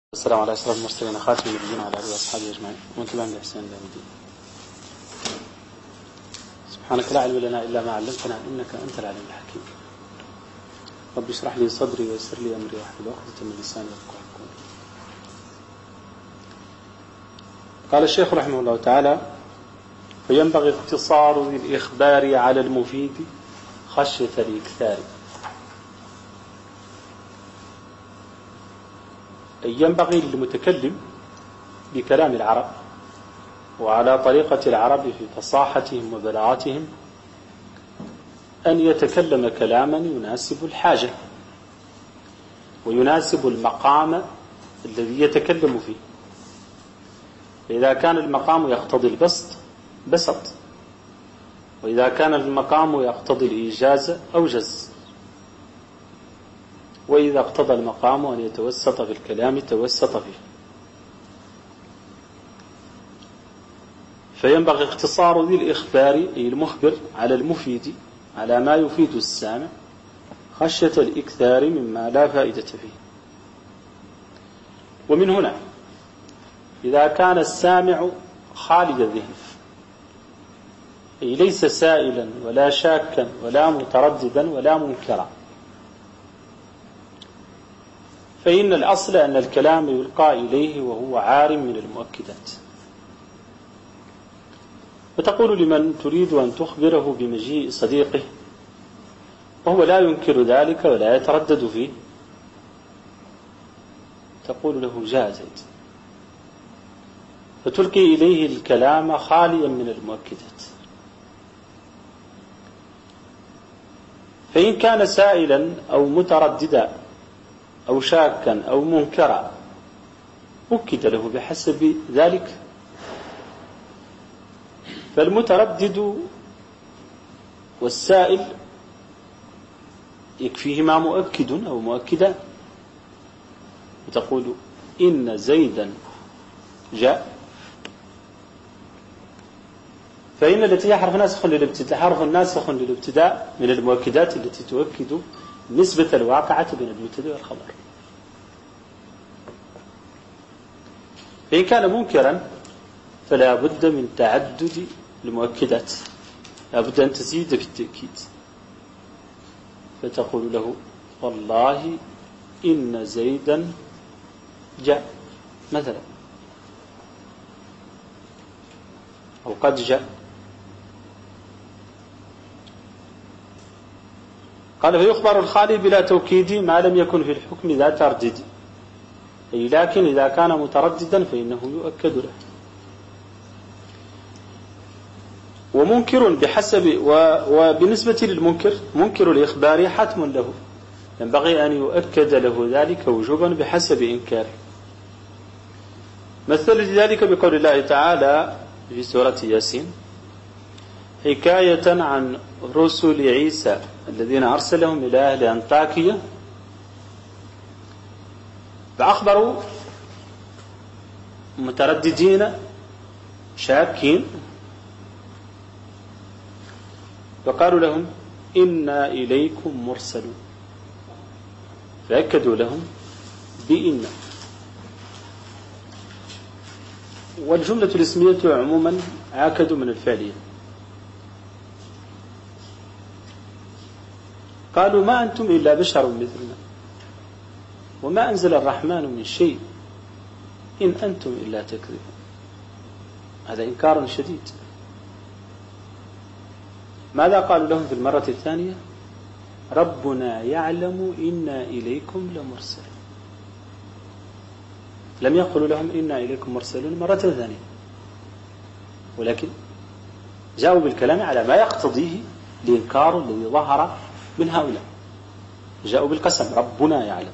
السلام على أشرف المرسلين خاتم النبيين على آله وأصحابه أجمعين ومن تبعهم بإحسان إلى يوم الدين. سبحانك لا علم لنا إلا ما علمتنا إنك أنت العليم الحكيم. رب اشرح لي صدري ويسر لي أمري واحلل عقدة من لساني يفقهوا قولي. قال الشيخ رحمه الله تعالى: فينبغي اقتصار الإخبار على المفيد خشية الإكثار. ينبغي للمتكلم بكلام العرب وعلى طريقة العرب في فصاحتهم وبلاغتهم أن يتكلم كلاما يناسب الحاجة ويناسب المقام الذي يتكلم فيه. فإذا كان المقام يقتضي البسط بسط، وإذا كان المقام يقتضي الإيجاز أوجز، وإذا اقتضى المقام أن يتوسط في الكلام توسط فيه. فينبغي اختصار ذي الإخبار أي المخبر على المفيد على ما يفيد السامع خشية الإكثار مما لا فائدة فيه. ومن هنا إذا كان السامع خالي الذهن أي ليس سائلا ولا شاكا ولا مترددا ولا منكرا، فإن الأصل أن الكلام يلقى إليه وهو عار من المؤكدات. فتقول لمن تريد أن تخبره بمجيء صديقه وهو لا ينكر ذلك ولا يتردد فيه، تقول له: جاء زيد، فتلقي إليه الكلام خاليا من المؤكدات. فإن كان سائلا أو مترددا أو شاكا أو منكرا أكد له بحسب ذلك. فالمتردد والسائل يكفيهما مؤكد أو مؤكدا، وتقول: إن زيدا جاء. فإن التي حرف ناسخ للابتداء من المؤكدات التي تؤكد نسبة الواقعة بين المبتدأ والخبر. فإن كان منكرا فلا بد من تعدد المؤكدات، لا بد أن تزيد في التأكيد، فتقول له: والله إن زيدا جاء مثلا، أو قد جاء. قال: فيخبر الخالي بلا توكيد ما لم يكن في الحكم ذا تردد، أي لكن إذا كان مترددا فإنه يؤكد له. ومنكر بحسب وبالنسبة للمنكر منكر الإخبار حتم له، ينبغي أن يؤكد له ذلك وجوبا بحسب إنكاره. مثل ذلك بقول الله تعالى في سورة ياسين حكاية عن رسل عيسى الذين أرسلهم إلى أهل أنطاكية، فأخبروا مترددين شاكين، فقالوا لهم: إنا إليكم مرسلون، فأكدوا لهم بإن. والجملة الاسمية عموما آكد من الفعلية. قالوا: ما أنتم إلا بشر مثلنا وما أنزل الرحمن من شيء إن أنتم إلا تكذبون. هذا إنكار شديد. ماذا قالوا لهم في المرة الثانية؟ ربنا يعلم إنا إليكم لمرسلون. لم يقولوا لهم إنا إليكم مرسلون مرة ثانية، ولكن جاءوا بالكلام على ما يقتضيه الإنكار الذي ظهر من هؤلاء. جاءوا بالقسم: ربنا يعلم.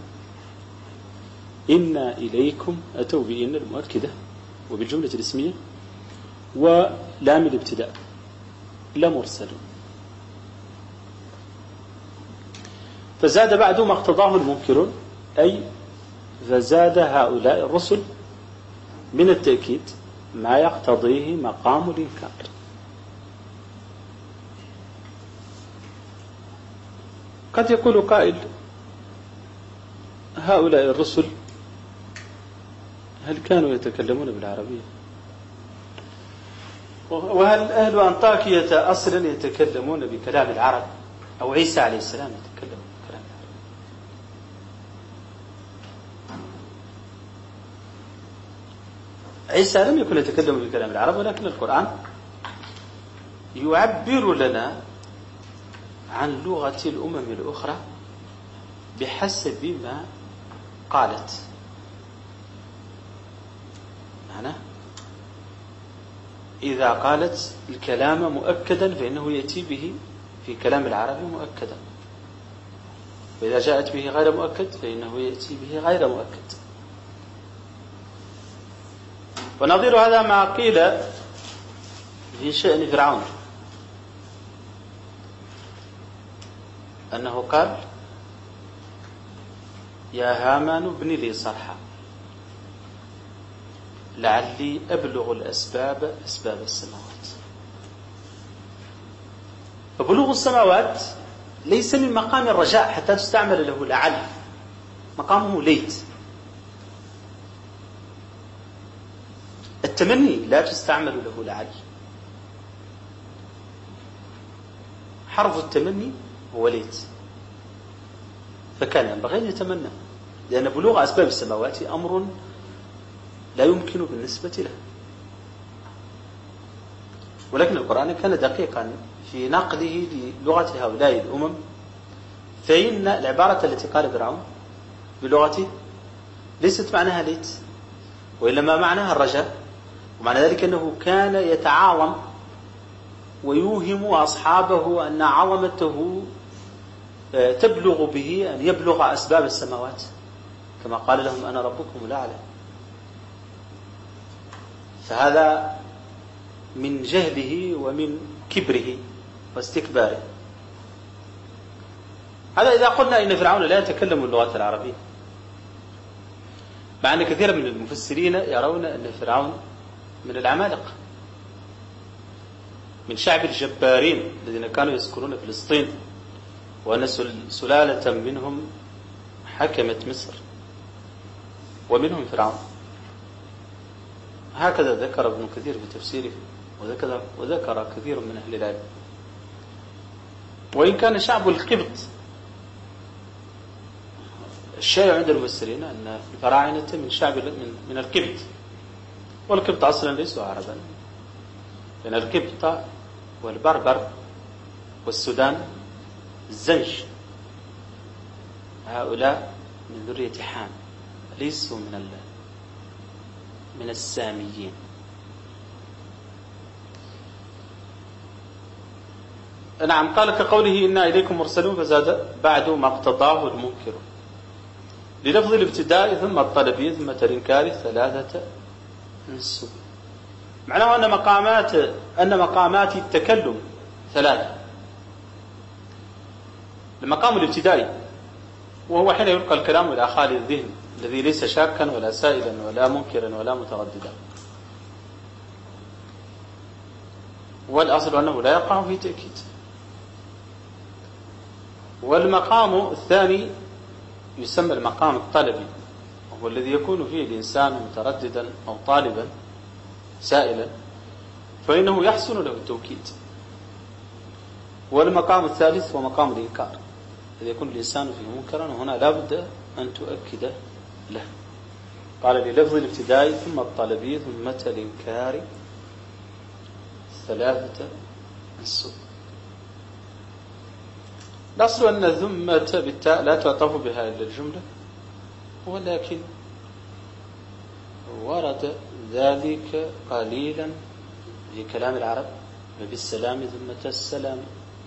إنا إليكم، أتوا بإن المؤكدة وبالجملة الاسمية ولام الابتداء لمرسلون. فزاد بعد ما اقتضاه المنكرون، أي فزاد هؤلاء الرسل من التأكيد ما يقتضيه مقام الإنكار. قد يقول قائل: هؤلاء الرسل هل كانوا يتكلمون بالعربية؟ وهل أهل أنطاكية أصلا يتكلمون بكلام العرب؟ أو عيسى عليه السلام يتكلم بكلام العرب؟ عيسى لم يكن يتكلم بكلام العرب، ولكن القرآن يعبر لنا عن لغة الأمم الأخرى بحسب ما قالت. معناه إذا قالت الكلام مؤكدا فإنه يأتي به في كلام العرب مؤكدا، وإذا جاءت به غير مؤكد فإنه يأتي به غير مؤكد. ونظير هذا ما قيل في شأن فرعون، أنه قال: يا هامان ابن لي صرحا لعلي أبلغ أسباب السماوات. فبلوغ السماوات ليس من مقام الرجاء حتى تستعمل له لعل، مقامه ليت. التمني لا تستعمل له لعل، حرف التمني هو ليت، فكان ينبغي أن يتمنى، لأن بلوغ أسباب السماوات أمر لا يمكن بالنسبة له. ولكن القرآن كان دقيقا في نقله للغة هؤلاء الأمم، فإن العبارة التي قال فرعون بلغته ليست معناها ليت، وإنما معناها الرجاء. ومعنى ذلك أنه كان يتعاظم ويوهم أصحابه أن عظمته تبلغ به أن يبلغ أسباب السماوات، كما قال لهم: أنا ربكم الأعلى. فهذا من جهله ومن كبره واستكباره. هذا إذا قلنا إن فرعون لا يتكلم اللغة العربية، مع أن كثيرا من المفسرين يرون أن فرعون من العمالقة، من شعب الجبارين الذين كانوا يسكنون فلسطين، وأن سلالة منهم حكمت مصر ومنهم فرعون. هكذا ذكر ابن كثير في تفسيره، وذكر كثير من أهل العلم. وإن كان شعب القبط الشائع عند المفسرين أن الفراعنة من شعب من القبط، والقبط أصلا ليسوا عربا، لأن القبط والبربر والسودان الزنج هؤلاء من ذرية حام، ليسوا من الساميين. نعم، قال كقوله: إنا إليكم مرسلون، فزاد بعد ما اقتضاه المنكر للفظ الابتداء ثم الطلبية ثم الإنكار 3 انسب. معناه أن مقامات التكلم 3. المقام الابتدائي وهو حين يلقى الكلام إلى خالي الذهن الذي ليس شاكا ولا سائلا ولا منكرا ولا مترددا، والأصل أنه لا يقع في تأكيد. والمقام الثاني يسمى المقام الطلبي، وهو الذي يكون فيه الإنسان مترددا أو طالبا سائلا، فإنه يحسن له التوكيد. والمقام الثالث هو مقام الإنكار، الذي يكون الإنسان فيه منكرا، وهنا لا بد أن تؤكد له. قال: للفظ الابتداء ثم الطلبي ثم الإنكار 3 انسب. الأصل أن ثمة بالتاء لا تعطف بها إلا الجملة، ولكن ورد ذلك قليلا في كلام العرب، وبالسلام ثمة السلام.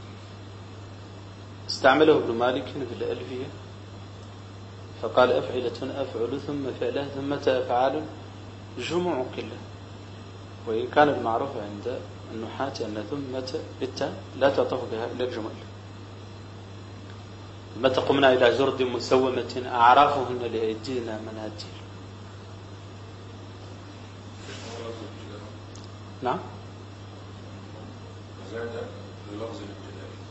استعمله ابن مالك في الألفية فقال: أفعلة أفعل ثم فعله ثم أفعال جمع قلة. وإن كان المعروف عند النحاة أن ثمة بالتاء لا تعطف بها إلا الجمل. متى قمنا إلى جرد مسومة أعرافهن لأيدينا مناديل. نعم.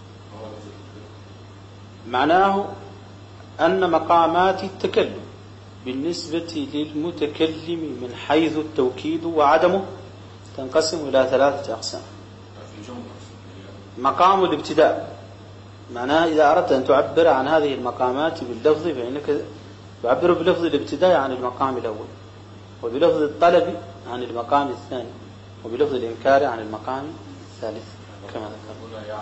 معناه أن مقامات التكلم بالنسبة للمتكلم من حيث التوكيد وعدمه تنقسم إلى 3 أقسام. مقام الابتداء معناها إذا أردت أن تعبر عن هذه المقامات باللفظ فإنك تعبر بلفظ الابتداء عن المقام الأول، وبلفظ الطلب عن المقام الثاني، وبلفظ الإنكار عن المقام الثالث كما ذكر.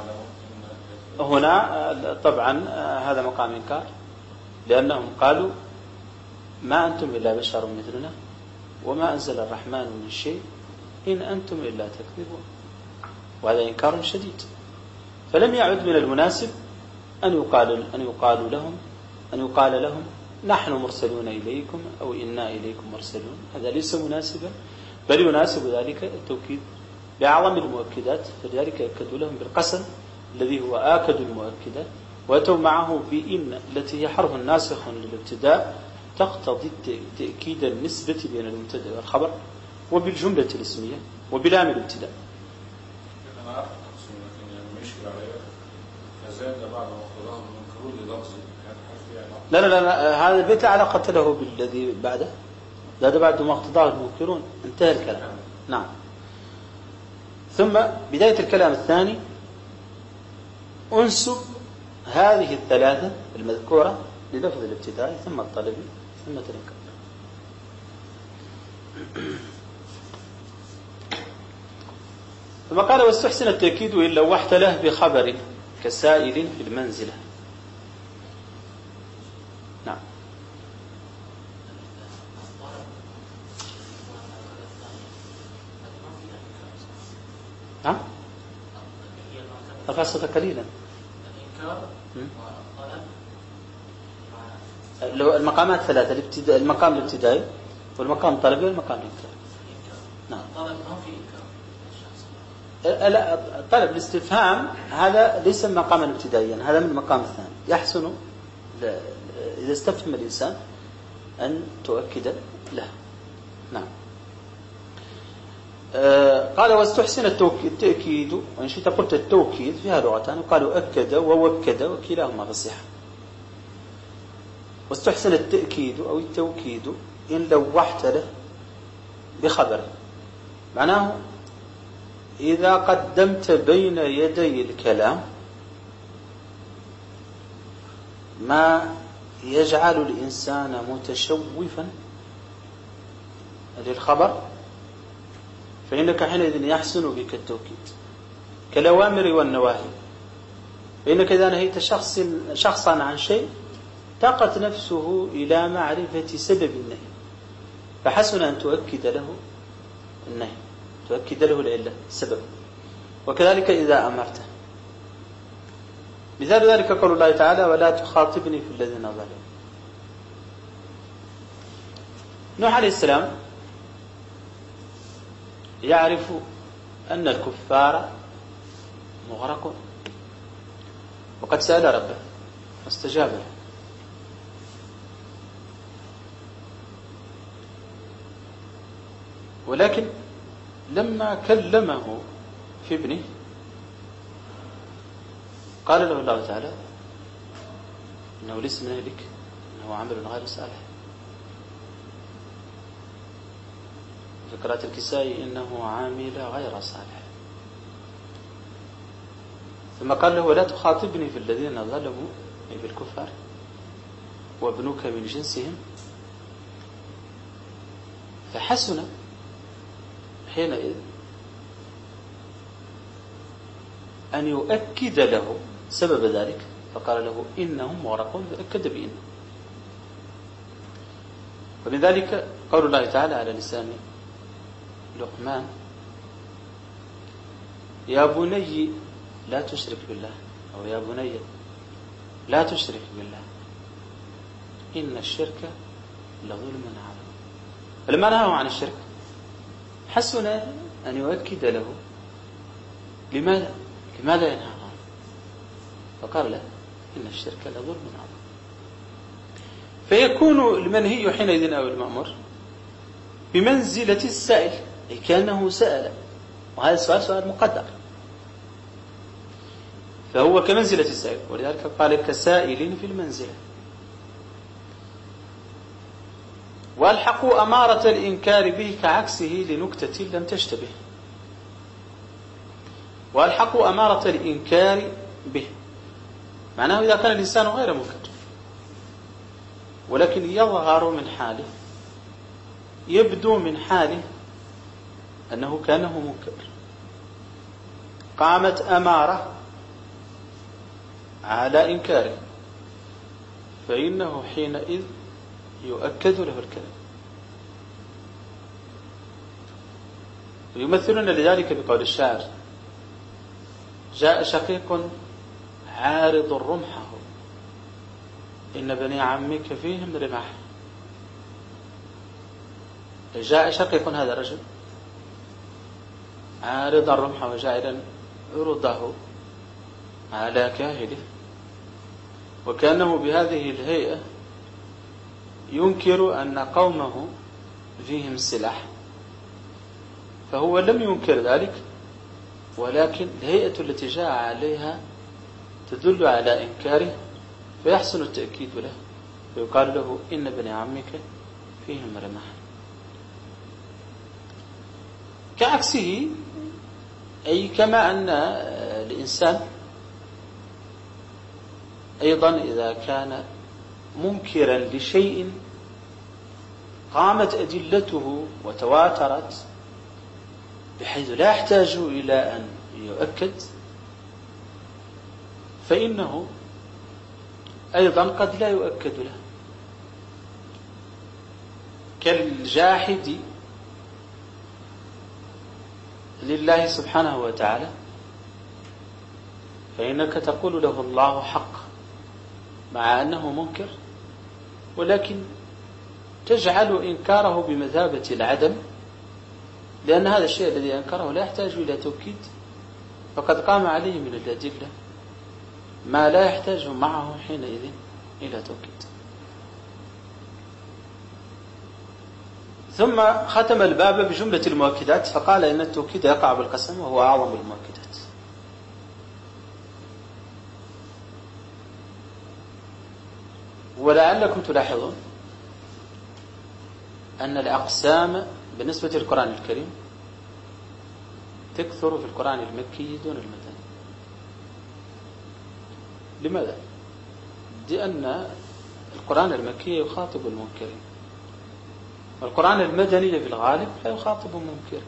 هنا طبعا هذا مقام إنكار، لأنهم قالوا ما أنتم إلا بشر مثلنا وما أنزل الرحمن من شيء إن أنتم إلا تكذبون، وهذا إنكار شديد. فلم يعد من المناسب أن يقال لهم نحن مرسلون إليكم أو إنا إليكم مرسلون، هذا ليس مناسبا، بل يناسب ذلك التوكيد بأعظم المؤكدات، فلذلك أكدوا لهم بالقسم الذي هو آكد المؤكدات، وأتوا معه بإن التي هي حرف ناسخ للابتداء تقتضي تأكيد النسبة بين المبتدأ والخبر وبالجملة الاسمية وبلام الابتداء. لا هذا البيت لا علاقة له بالذي بعده، هذا بعد ما اقتضاه المنكرون انتهى الكلام. نعم. ثم بداية الكلام الثاني أنسب هذه الثلاثة المذكورة للفظ الابتداء ثم الطلبي ثم الإنكار. ثم قال واستحسن التأكيد إن لوحت له بخبر كسائل في المنزلة. نعم. رفع قليلا. المقامات 3: المقام الابتدائي والمقام الطلبي والمقام الإنكار. نعم. طلب الاستفهام هذا ليس مقاما ابتدائيا، هذا من المقام الثاني. يحسن إذا استفهم الإنسان أن تؤكد له. نعم. قال واستحسن التأكيد، وإن شئت قلت التوكيد فيها لغتان، قالوا أكد ووكد وكلاهما فصيحة. واستحسن التأكيد أو التوكيد إن لوحت له بخبر، معناه إذا قدمت بين يدي الكلام ما يجعل الإنسان متشوفا للخبر فإنك حينئذ يحسن بك التوكيد كالأوامر والنواهي. فإنك إذا نهيت شخصا عن شيء تقت نفسه إلى معرفة سبب النهي، فحسن أن تؤكد له النهي، تؤكد له العلة السبب. وكذلك إذا أمرته. مثال ذلك قول الله تعالى ولا تخاطبني في الذين ظلموا. نوح عليه السلام يعرف أن الكفار مغرقون، وقد سأل ربه واستجاب له. ولكن لما كلمه في ابنه قال له الله تعالى إنه ليس من أهلك إنه عمل غير صالح. في قراءة الكسائي إنه عامل غير صالح. ثم قال له ولا تخاطبني في الذين ظلموا، أي بالكفار، وابنك من جنسهم. فحسن حينئذ أن يؤكد له سبب ذلك، فقال له إنهم مغرقون، فأكد بإن. ومن ذلك قول الله تعالى على لسان لقمان يا بني لا تشرك بالله، أو يا بني لا تشرك بالله إن الشرك لظلم عظيم. فلما نهاه عن الشرك حسن أن يؤكد له لماذا ينهى عنه، فقال له إن الشرك لظلم عظيم. فيكون المنهي حينئذ أو المأمور بمنزلة السائل، أي كأنه سأل، وهذا السؤال سؤال مقدر، فهو كمنزلة السائل. ولذلك قال كسائل في المنزلة. والحقوا أمارة الإنكار به كعكسه لنكتة لم تشتبه. والحقوا أمارة الإنكار به معناه إذا كان الإنسان غير منكر ولكن يظهر من حاله، يبدو من حاله أنه كانه منكر، قامت أمارة على إنكاره، فإنه حينئذ يؤكد له الكلام. ويمثلون لذلك بقول الشاعر: جاء شقيق عارض رمحه إن بني عمك فيهم رمح. جاء شقيق، هذا رجل عارض رمحه وجاعلا عرضه على كاهله، وكأنه بهذه الهيئة ينكر أن قومه فيهم سلاح، فهو لم ينكر ذلك، ولكن الهيئة التي جاء عليها تدل على إنكاره، فيحسن التأكيد له، فيقال له: إن بني عمك فيهم رمح. كعكسه، أي كما أن الإنسان أيضا إذا كان منكرا لشيء قامت أدلته وتواترت بحيث لا يحتاج إلى أن يؤكد، فإنه أيضا قد لا يؤكد له، كالجاحد لله سبحانه وتعالى، فإنك تقول له الله حق مع أنه منكر، ولكن تجعل إنكاره بمثابة العدم، لأن هذا الشيء الذي أنكره لا يحتاج إلى توكيد، فقد قام عليه من الأدلة ما لا يحتاج معه حينئذ إلى توكيد. ثم ختم الباب بجملة المؤكدات، فقال إن التوكيد يقع بالقسم وهو أعظم المؤكدات. ولعلكم تلاحظون أن الأقسام بالنسبة للقرآن الكريم تكثر في القرآن المكي دون المدني. لماذا؟ لأن القرآن المكي يخاطب المنكرين، والقرآن المدني في الغالب لا يخاطب المنكر،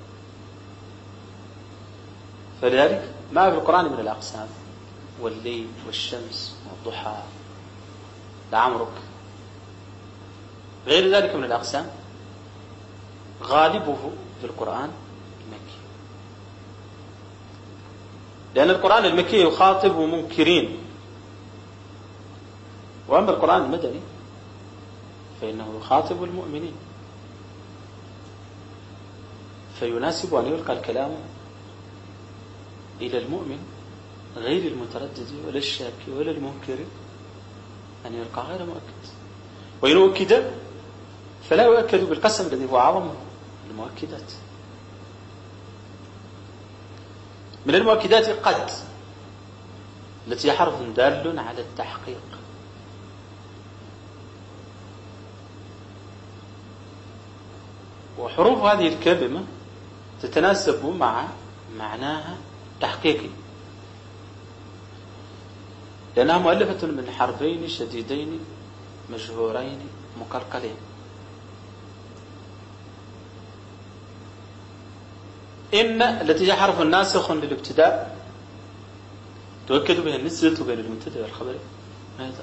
فلذلك ما في القرآن من الأقسام والليل والشمس والضحى لعمرك غير ذلك من الأقسام غالبه في القرآن المكي، لأن القرآن المكي يخاطب منكرين، وأما القرآن المدني فإنه يخاطب المؤمنين، فيناسب أن يلقى الكلام إلى المؤمن غير المتردد ولا الشاك ولا المنكر، أن يلقى غير مؤكد، وإن أؤكد فلا يؤكد بالقسم الذي هو أعظم المؤكدات. من المؤكدات قد، التي حرف دال على التحقيق، وحروف هذه الكلمة تتناسب مع معناها التحقيقي، لأنها مؤلفة من حرفين شديدين مجهورين مقلقلين. إن التي هي حرف ناسخ للابتداء تؤكد بها النسبة بين المبتدأ والخبر. ماذا؟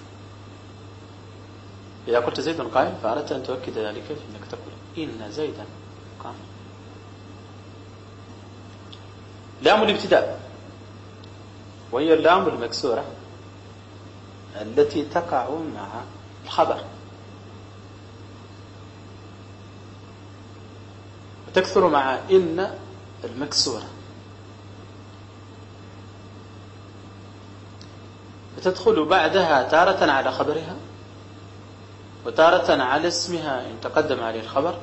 إذا قلت زيد قائم فأردت أن تؤكد ذلك فإنك تقول إن زيدا قائم. لام الابتداء وهي اللام المكسورة التي تقع مع الخبر، وتكثر مع إن المكسورة، فتدخل بعدها تارة على خبرها وتارة على اسمها إن تقدم عليه الخبر،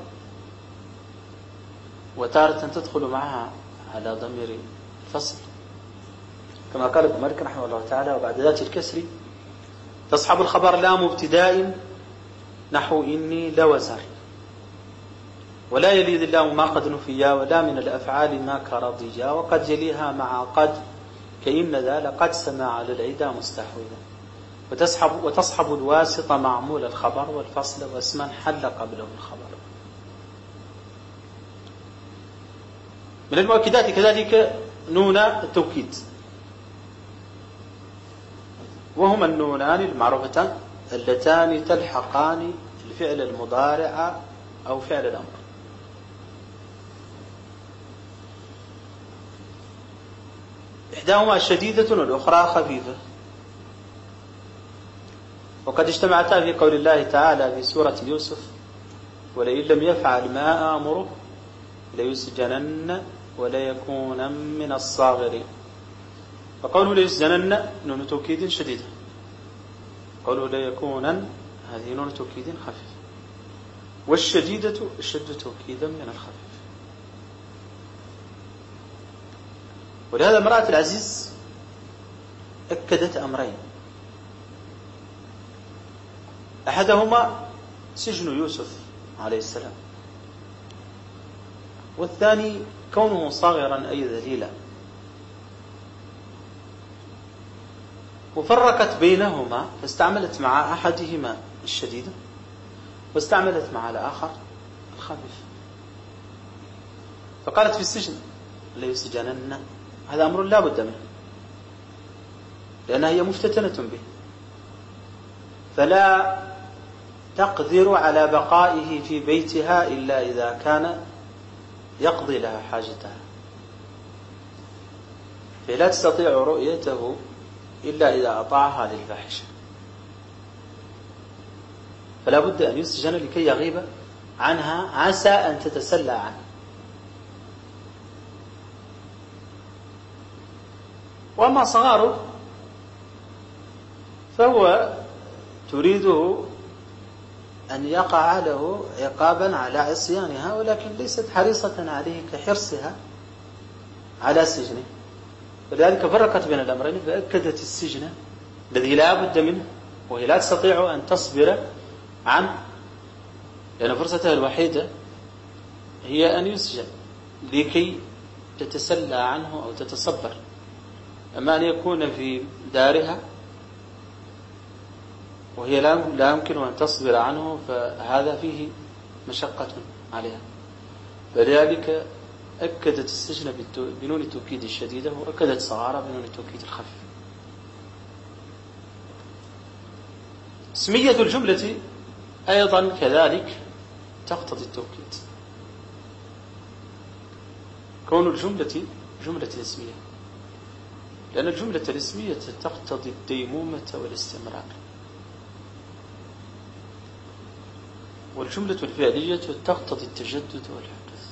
وتارة تدخل معها على ضمير الفصل، كما قال ابن مالك رحمه الله تعالى: وبعد ذات الكسر تصحب الخبر لام ابتداء نحو إني لوزر، ولا يلي الله ما قد نفيا، ولا من الأفعال ما كرضيا، وقد يليها مع قد كإن ذا لقد سمع على العدا مستحوذا، وتصحب الواسط معمول الخبر والفصل واسما حل قبله الخبر. من المؤكدات كذلك نون التوكيد، وهما النونان المعروفتان اللتان تلحقان الفعل المضارع أو فعل الأمر. إحداهما شديدة والأخرى خفيفة، وقد اجتمعتا في قول الله تعالى في سورة يوسف: ولئن لم يفعل ما آمره ليسجنن وليكونن من الصاغرين. فقوله ليسجنن نون توكيد شديدة، قوله ليكونن هذه نون توكيد خفيف، والشديدة أشد توكيدا من الخفيف. ولهذا امرأة العزيز أكدت أمرين: أحدهما سجن يوسف عليه السلام، والثاني كونه صاغرا أي ذليلا، وفرقت بينهما فاستعملت مع أحدهما الشديد واستعملت مع الآخر الخفيف. فقالت في السجن ليسجنن، هذا أمر لا بد منه، لأنها هي مفتتنة به، فلا تقدر على بقائه في بيتها إلا إذا كان يقضي لها حاجتها، فلا تستطيع رؤيته إلا إذا أطاعها للفاحشة، فلا بد أن يسجن لكي يغيب عنها عسى أن تتسلى عنه. وأما صغاره فهو تريده أن يقع له عقابا على عصيانها، ولكن ليست حريصة عليه كحرصها على سجنه، ولذلك فرقت بين الأمرين فأكدت السجن الذي لا بد منه، وهي لا تستطيع أن تصبر عنه، لأن فرصتها الوحيدة هي أن يسجن لكي تتسلى عنه أو تتصبر. أما أن يكون في دارها وهي لا يمكن أن تصبر عنه فهذا فيه مشقة عليها، فلذلك أكدت السجن بنون التوكيد الشديدة، وأكدت صغارة بنون التوكيد الخفيف. اسمية الجملة أيضا كذلك تقتضي التوكيد، كون الجملة جملة اسمية، لأن الجملة الاسمية تقتضي الديمومة والاستمرار، والجملة الفعلية تقتضي التجدد والحدوث.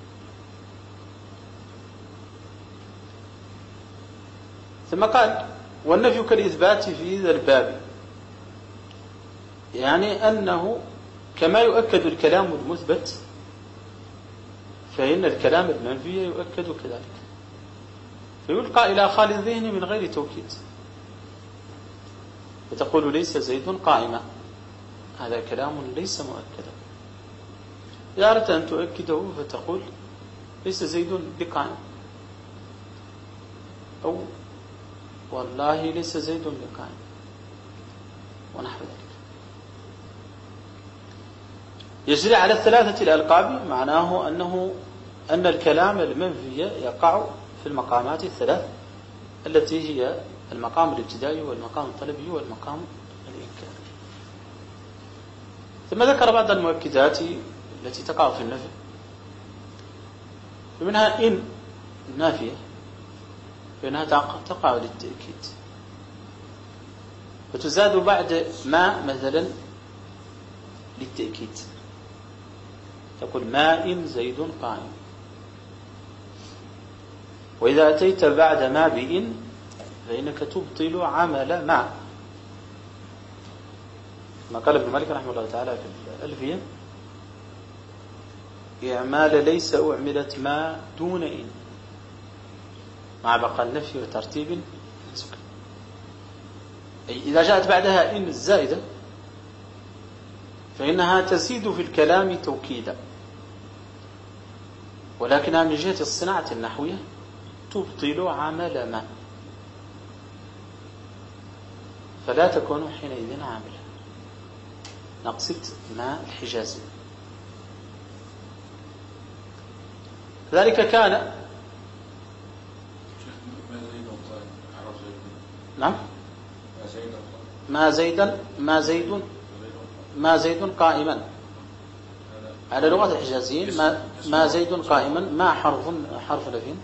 ثم قال: والنفي كالإثبات في ذا الباب، يعني أنه كما يؤكد الكلام المثبت فإن الكلام المنفي يؤكد كذلك، فيلقى إلى خالي الذهن من غير توكيد، فتقول ليس زيد قائما، هذا كلام ليس مؤكدا. إذا أردت أن تؤكده فتقول ليس زيد بقائم، أو والله ليس زيد بقائم، ونحو ذلك. يجري على الثلاثة الألقاب، معناه أن الكلام المنفي يقع في المقامات الثلاث التي هي المقام الابتدائي والمقام الطلبي والمقام الإنكاري. ثم ذكر بعض المؤكدات التي تقع في النفي، ومنها إن النافية فإنها تقع للتأكيد، فتزاد بعد ما مثلا للتأكيد، تقول ما إن زيد قائم. وإذا أتيت بعد ما بإن فإنك تبطل عمل ما، ما قال ابن مالك رحمه الله تعالى في الألفية: إعمال ليس أعملت ما دون إن مع بقى النفي وترتيب سكن. أي إذا جاءت بعدها إن الزائدة فإنها تزيد في الكلام توكيدا، ولكنها من جهة الصناعة النحوية تبطل عمل ما، فلا تكون حينئذ عاملة. نقصد ما الحجازي. ذلك كان نعم ما زيد قائما على لغة الحجازيين. ما زيد قائما ما حرف لفين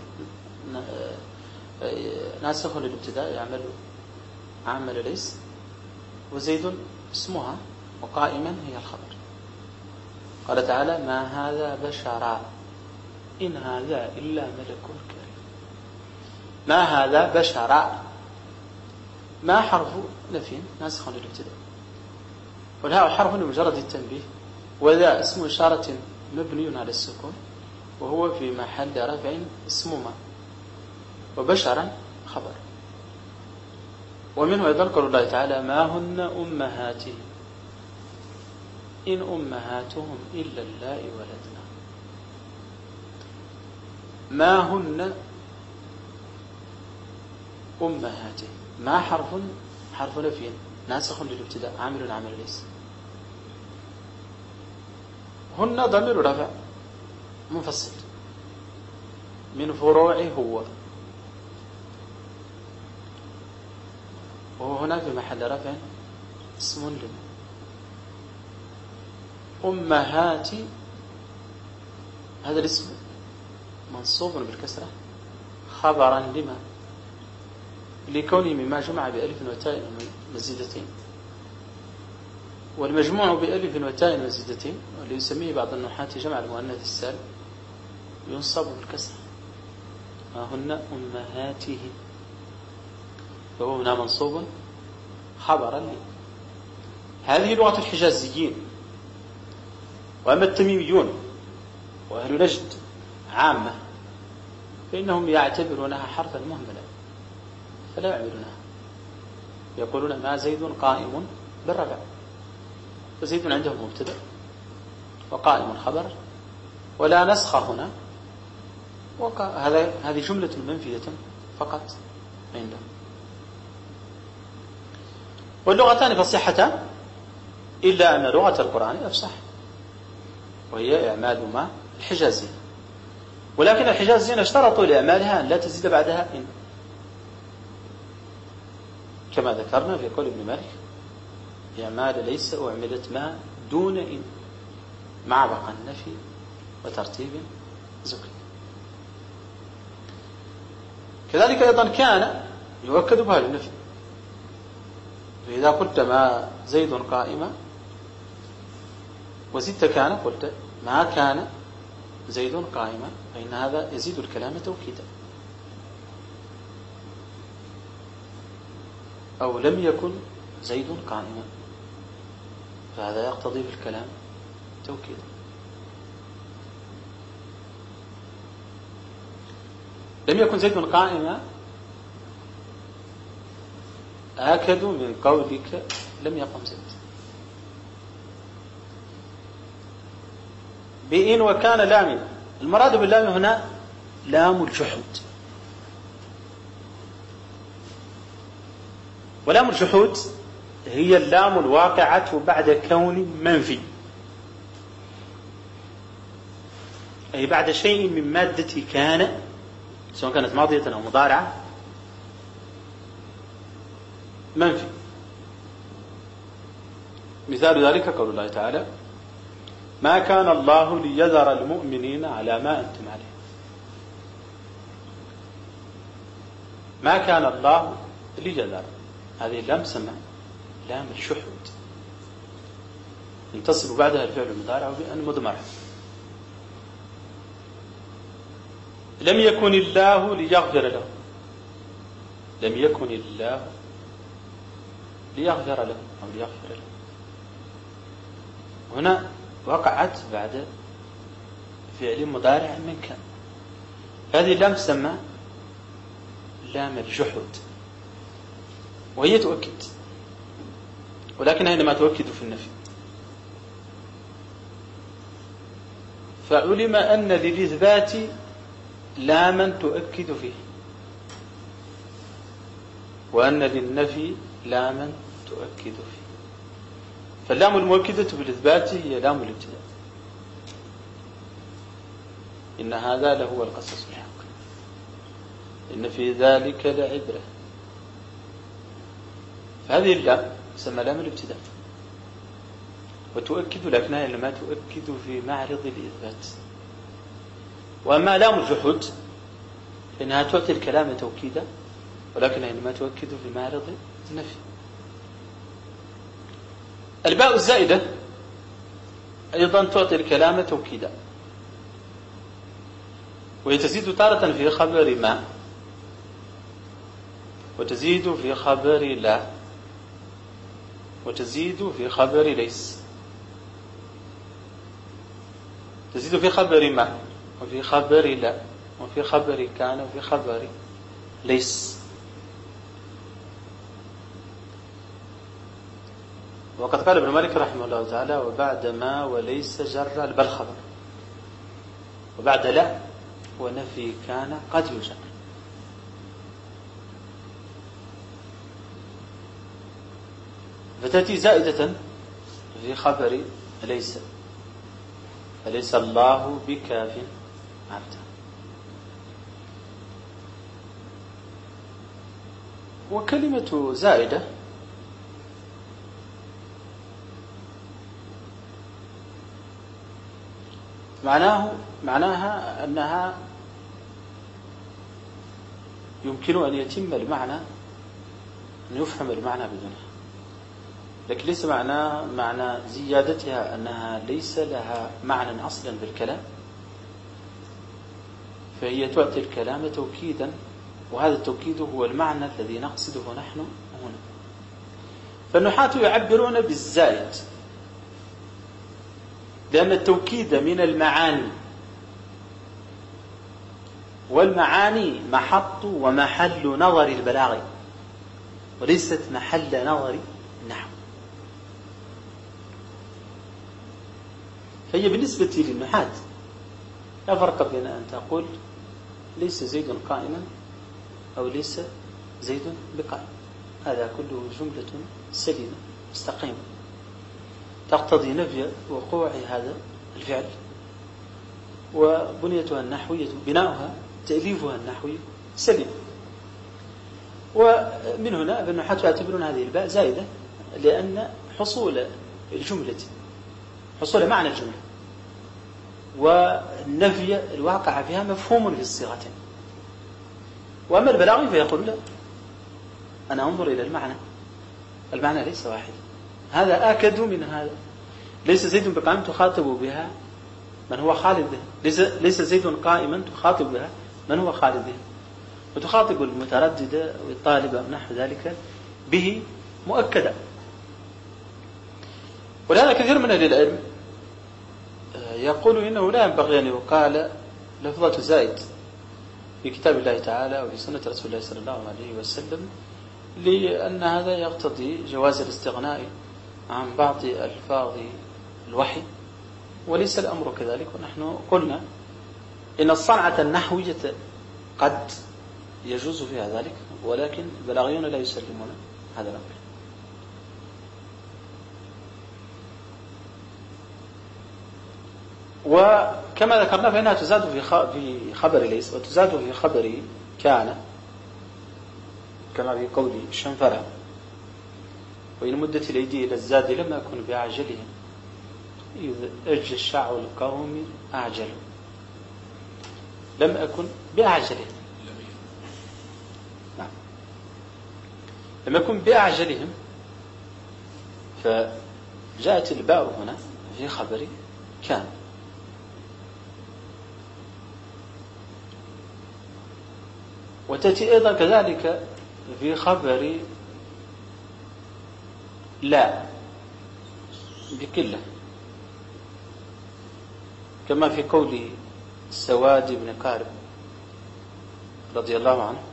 ناسخ للابتداء يعمل عمل ليس، وزيد اسمها وقائما هي الخبر. قال تعالى ما هذا بشرا إن هذا إلا ملك كريم. ما هذا بشرا، ما حرف نفي ناسخ للابتداء، والهاء حرف لمجرد التنبيه، وذا اسم إشارة مبني على السكون وهو في محل رفع اسم ما، وبشرا خبر. ومنه أيضا قول الله تعالى ما هن أمهاتهم إن أمهاتهم إلا اللائي ولدنا. ما هن أمهاتهم، ما حرف نفي ناسخ للابتداء عامل عمل ليس. هن ضمير رفع منفصل من فروع هو، وهو هنا في محل رفع اسم لما. أمهات هذا الاسم منصوب بالكسرة خبرا لما لكونه مما جمع بألف وتاء مزيدتين، والمجموع بألف وتاء مزيدتين واللي يسميه بعض النحاة جمع المؤنث السالم ينصب بالكسرة. ما هن أمهاته، فهو هنا منصوب خبرا لي. هذه لغة الحجازيين. وأما التميميون وأهل نجد عامة فإنهم يعتبرونها حرفا مهملا فلا يعملونها، يقولون ما زيد قائم بالرفع، فزيد عندهم مبتدأ وقائم خبر ولا نسخ هنا، هذه جملة منفية فقط عندهم. واللغتان فصيحتان إلا أن لغة القرآن أفصح، وهي إعمال ما الحجازية. ولكن الحجازيين اشترطوا لإعمالها أن لا تزيد بعدها إن، كما ذكرنا في قول ابن مالك إعمال ليس أعملت ما دون إن مع بقى النفي وترتيب ذكر. كذلك أيضا كان يؤكد بها النفي، فإذا قلت ما زيد قائما وزدت كان قلت ما كان زيد قائما، فإن هذا يزيد الكلام توكيدا. أو لم يكن زيد قائما، فهذا يقتضي في الكلام توكيدا. لم يكن زيد قائما آكد من قولك لم يقم زيد. بإن وكان لام، المراد باللام هنا لام الجحود، ولام الجحود هي اللام الواقعة بعد كون منفي، أي بعد شيء من مادة كان سواء كانت ماضية أو مضارعة منفي. مثال ذلك قول الله تعالى ما كان الله ليذر المؤمنين على ما أنتم عليه. ما كان الله ليذر، هذه اللام تسمى لام الشحود، ينتصب بعدها الفعل المضارع بأن مضمر. لم يكن الله ليغفر له، لم يكن الله ليغفر له أو ليغفر له، هنا وقعت بعد فعل مضارع من كان، هذه اللام تسمى لام الجحود، وهي تؤكد، ولكنها إنما تؤكد في النفي. فعلم أن للإثبات لاما تؤكد فيه، وأن للنفي لاما تؤكد فيه. فاللام المؤكدة بالإثبات هي لام الابتداء. إن هذا لهو القصص الحق، إن في ذلك لعبرة. فهذه اللام تسمى لام الابتداء وتؤكد، لكنها إنما تؤكد في معرض الإثبات. وأما لام الجحود فإنها تعطي الكلام توكيدا، ولكنها إنما تؤكد في معرض النفي. الباء الزائدة أيضا تعطي الكلام توكيدا، وهي تزيد تارة في خبر ما، وتزيد في خبر لا، وتزيد في خبر ليس. تزيد في خبر ما، وفي خبر لا، وفي خبر كان، وفي خبر ليس. وقد قال ابن مالك رحمه الله تعالى: وبعد ما وليس جر البل خبر، وبعد لا ونفي كان قد يجر. فتأتي زائدة في خبر ليس: أليس الله بكاف عبده. وكلمة زائدة معناها أنها يمكن أن يتم المعنى، أن يفهم المعنى بدونها، لكن ليس معنى زيادتها أنها ليس لها معنى أصلا بالكلام، فهي تعطي الكلام توكيدا، وهذا التوكيد هو المعنى الذي نقصده نحن هنا. فالنحاة يعبرون بالزائد، لأن التوكيد من المعاني، والمعاني محط ومحل نظر البلاغ، وليست محل نظر النحو. فهي بالنسبة للنحاة لا فرق بين أن تقول ليس زيد قائما أو ليس زيد بقائم، هذا كله جملة سليمة مستقيمة تقتضي نفي وقوع هذا الفعل، وبنيتها النحوية، بناؤها تأليفها النحوي سليم. ومن هنا فالنحاة يعتبرون هذه الباء زائدة، لأن حصول الجملة، حصول معنى الجملة والنفي الواقع فيها مفهوم في الصيغتين. وأما البلاغي فيقول لا، أنا أنظر إلى المعنى ليس واحد، هذا آكد من هذا. ليس زيد بقائم تخاطب بها من هو خالد به، ليس زيد قائما تخاطب بها من هو خالد به، وتخاطب المتردد والطالب أو نحو ذلك به مؤكدا. ولهذا كثير من أهل العلم يقول إنه لا ينبغي أن يقال لفظة زائد في كتاب الله تعالى وفي سنة رسول الله صلى الله عليه وسلم، لأن هذا يقتضي جواز الاستغناء عن بعض ألفاظ الوحي، وليس الأمر كذلك. ونحن قلنا إن الصنعة النحوية قد يجوز فيها ذلك، ولكن البلاغيون لا يسلمون هذا الأمر. وكما ذكرنا فإنها تزاد في خبر ليس، وتزاد في خبر كان، كما في قول الشنفرة: وإن مدت الأيدي إلى الزاد لم أكن بأعجلهم إذ أجل الشعر القوم أعجل. لم أكن بأعجلهم، نعم، لم أكن بأعجلهم، فجاءت الباء هنا في خبر كان. وتأتي أيضا كذلك في خبر لا بقلة، كما في قول سواد بن قارب رضي الله عنه،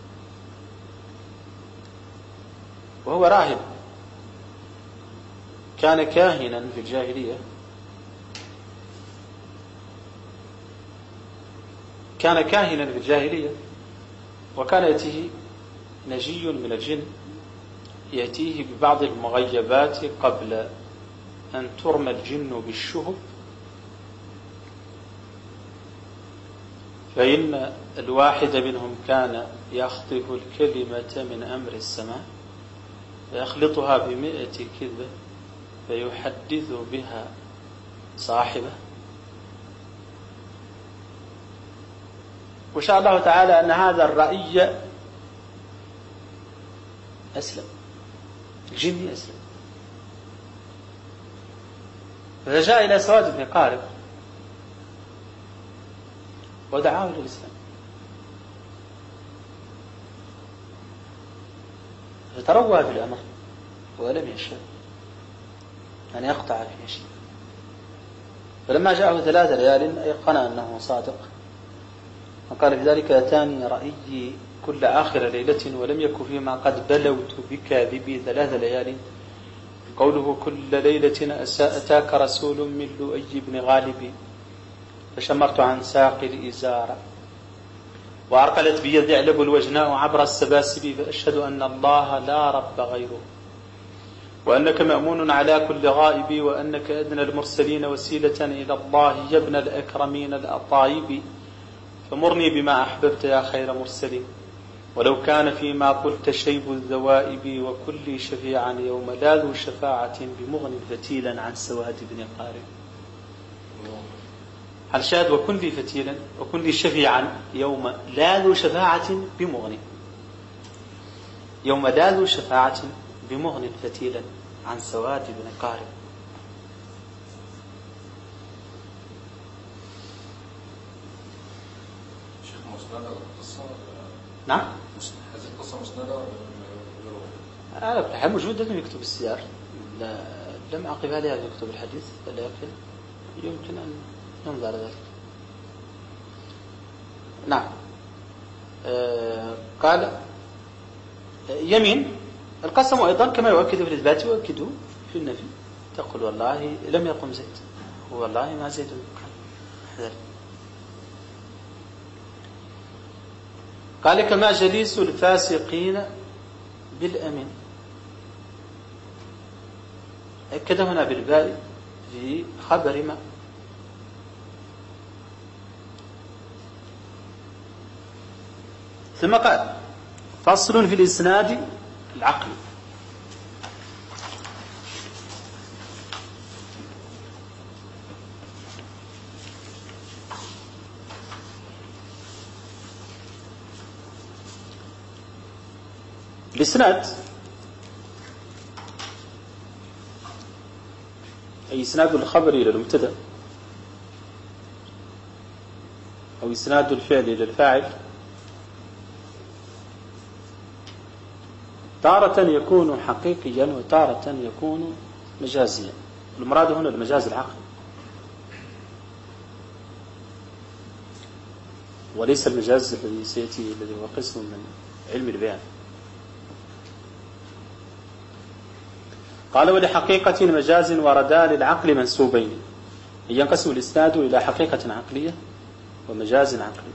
وهو راهب كان كاهنا في الجاهلية، كان كاهنا في الجاهلية، وكان يأتيه نجي من الجن يأتيه ببعض المغيبات قبل أن ترمى الجن بالشهب، فإن الواحد منهم كان يخطف الكلمة من أمر السماء فيخلطها ب100 كذبة فيحدث بها صاحبه، وشاء الله تعالى أن هذا الرأي أسلم، الجني أسلم، فجاء إلى سواد بن قارب ودعاه إلى الإسلام، فتروى بالأمر ولم يشاء أن يقطع فيه شيء. فلما جاءه 3 ليال أيقن أنه صادق، وقال في ذلك: أتاني رأيي كل آخر ليلة ولم يكن فيما قد بلوت بكاذبي 3 ليال. قوله كل ليلة أتاك رسول من لؤي بن غالب فشمرت عن ساق الإزار وأرقلت بي ذعلب الوجناء عبر السباسب، فأشهد أن الله لا رب غيره، وأنك مأمون على كل غائب، وأنك أدنى المرسلين وسيلة إلى الله يا ابن الأكرمين الأطايب، فمرني بما أحببت يا خير مرسلين، ولو كان فيما قلت شيب الذوائب، وكل شفيعا يوم لا ذو شفاعة بمغن فتيلا عن سواد بن قارب. هل شاهد وكن لي فتيلا وكن لي شفيعا يوم لا ذو شفاعة بمغن، يوم لا ذو شفاعة بمغن فتيلا عن سواد بن قارب. نعم، هذه القصة مسندة ولا موجود؟ لم يكتب السيار، لم أعقبها لها في كتب الحديث، لكن يمكن أن ننظر ذلك. نعم. قال يمين القسم أيضا كما يؤكد في الإثبات يؤكد في النفي، تقول والله لم يقم زيد، والله ما زيد قال. قال كما جليس الفاسقين بالأمين، أكد هنا بالباء في خبر ما. ثم قال فصل في الإسناد العقل. الإسناد أي إسناد الخبر إلى المبتدأ، أو إسناد الفعل إلى الفاعل، تارة يكون حقيقيا وتارة يكون مجازيا. المراد هنا المجاز العقلي وليس المجاز الذي سيأتي الذي هو قسم من علم البيان. قال ولحقيقة مجاز وردا للعقل منسوبين، ينقسم الإسناد إلى حقيقة عقلية ومجاز عقلي.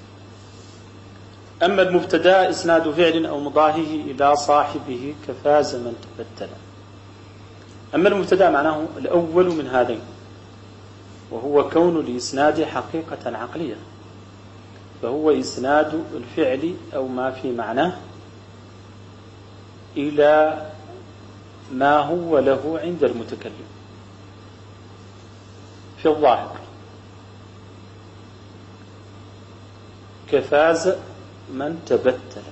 أما المبتدا إسناد فعل أو مضاهيه إلى صاحبه كفاز من تبتل. أما المبتدا معناه الأول من هذين، وهو كون الإسناد حقيقة عقلية، فهو إسناد الفعل أو ما في معناه إلى ما هو له عند المتكلم في الظاهر، كفاز من تبتل.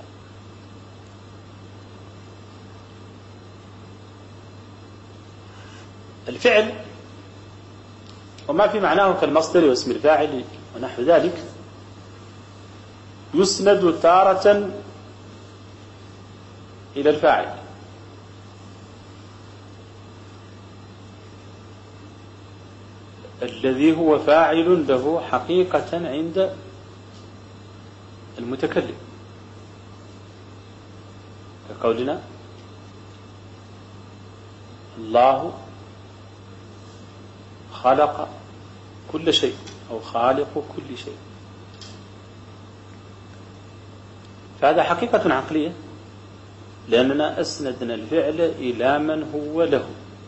الفعل وما في معناه كالمصدر واسم الفاعل ونحو ذلك يسند تارة إلى الفاعل، الذي هو فاعل له حقيقة عند المتكلم، كقولنا الله خلق كل شيء أو خالق كل شيء. فهذا حقيقة عقلية، لأننا أسندنا الفعل إلى من هو له.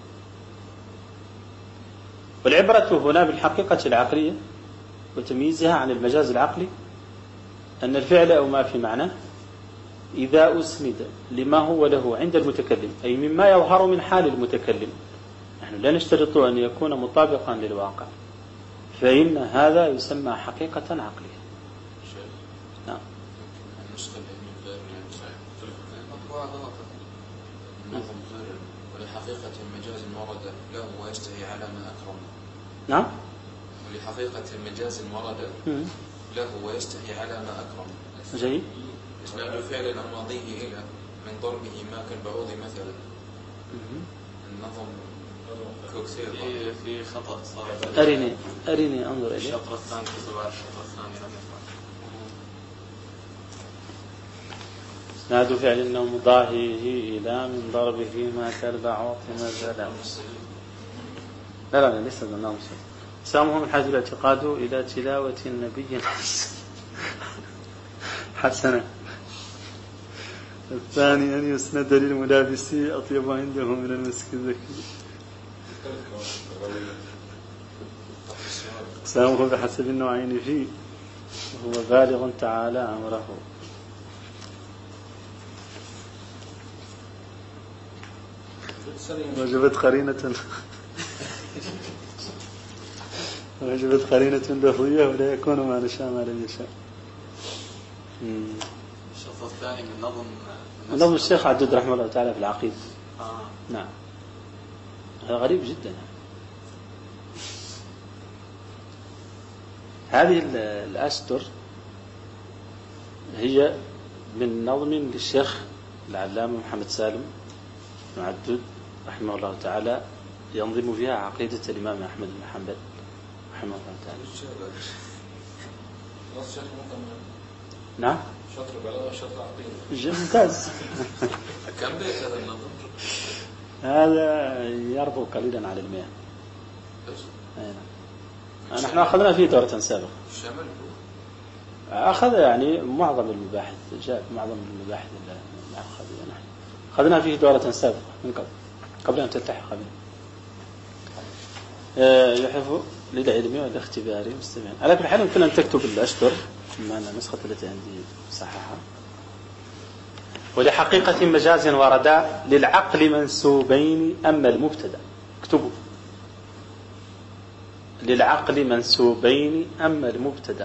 والعبرة هنا بالحقيقة العقلية وتمييزها عن المجاز العقلي أن الفعل أو ما في معناه إذا أسند لما هو له عند المتكلم، أي مما يظهر من حال المتكلم، نحن لا نشترط أن يكون مطابقا للواقع، فإن هذا يسمى حقيقة عقلية. نعم. ولحقيقة المجاز ورد له ويشتهي على ما أكرم. نعم. ولحقيقة المجاز ورد له ويشتهي على ما أكرم. جيد. إسناد فعل الماضي إلى من ضربه ما كالبعوض مثلا. النظم كثير في خطأ صار. أرني أنظر إليه. الشطر الثاني في طبع الشطر الثاني لم يفعل. إسناد فعل مضاهيه إلى من ضربه ما كالبعوض مثلا. لا ليس هذا النظم. سامه من حيث الاعتقاد إلى تلاوة النبي حسنا. الثاني أن يسند للملابس أطيب عنده من المسك الذكي. سامه بحسب النوعين فيه وهو بالغ تعالى أمره. وجبت قرينة لفظية ولا يكون ما نشاء ما لم يشاء. الشطر الثاني من نظم الشيخ عدود رحمه الله تعالى في العقيد. نعم. هذا غريب جدا. هذه الأسطر هي من نظم للشيخ العلامة محمد سالم بن عدود رحمه الله تعالى، ينظم فيها عقيدة الإمام أحمد بن حنبل رحمه الله تعالى. نعم. شطر بلاغة وشطر عقيدة. ممتاز. كم بيت هذا النظم؟ هذا يربو قليلا على 100. نحن أخذنا فيه دورة سابقة. شمل أخذ يعني معظم المباحث، جاء معظم المباحث اللي نحن أخذنا فيه دورة سابقة من قبل أن تلتحق به. يحف للعلم والاختبار مستمعين. على كل حال يمكن أن تكتب الأشطر بما أن النسخة التي عندي صححها. ولحقيقة مجاز ورد للعقل منسوبين أما المبتدا. اكتبوا للعقل منسوبين أما المبتدا.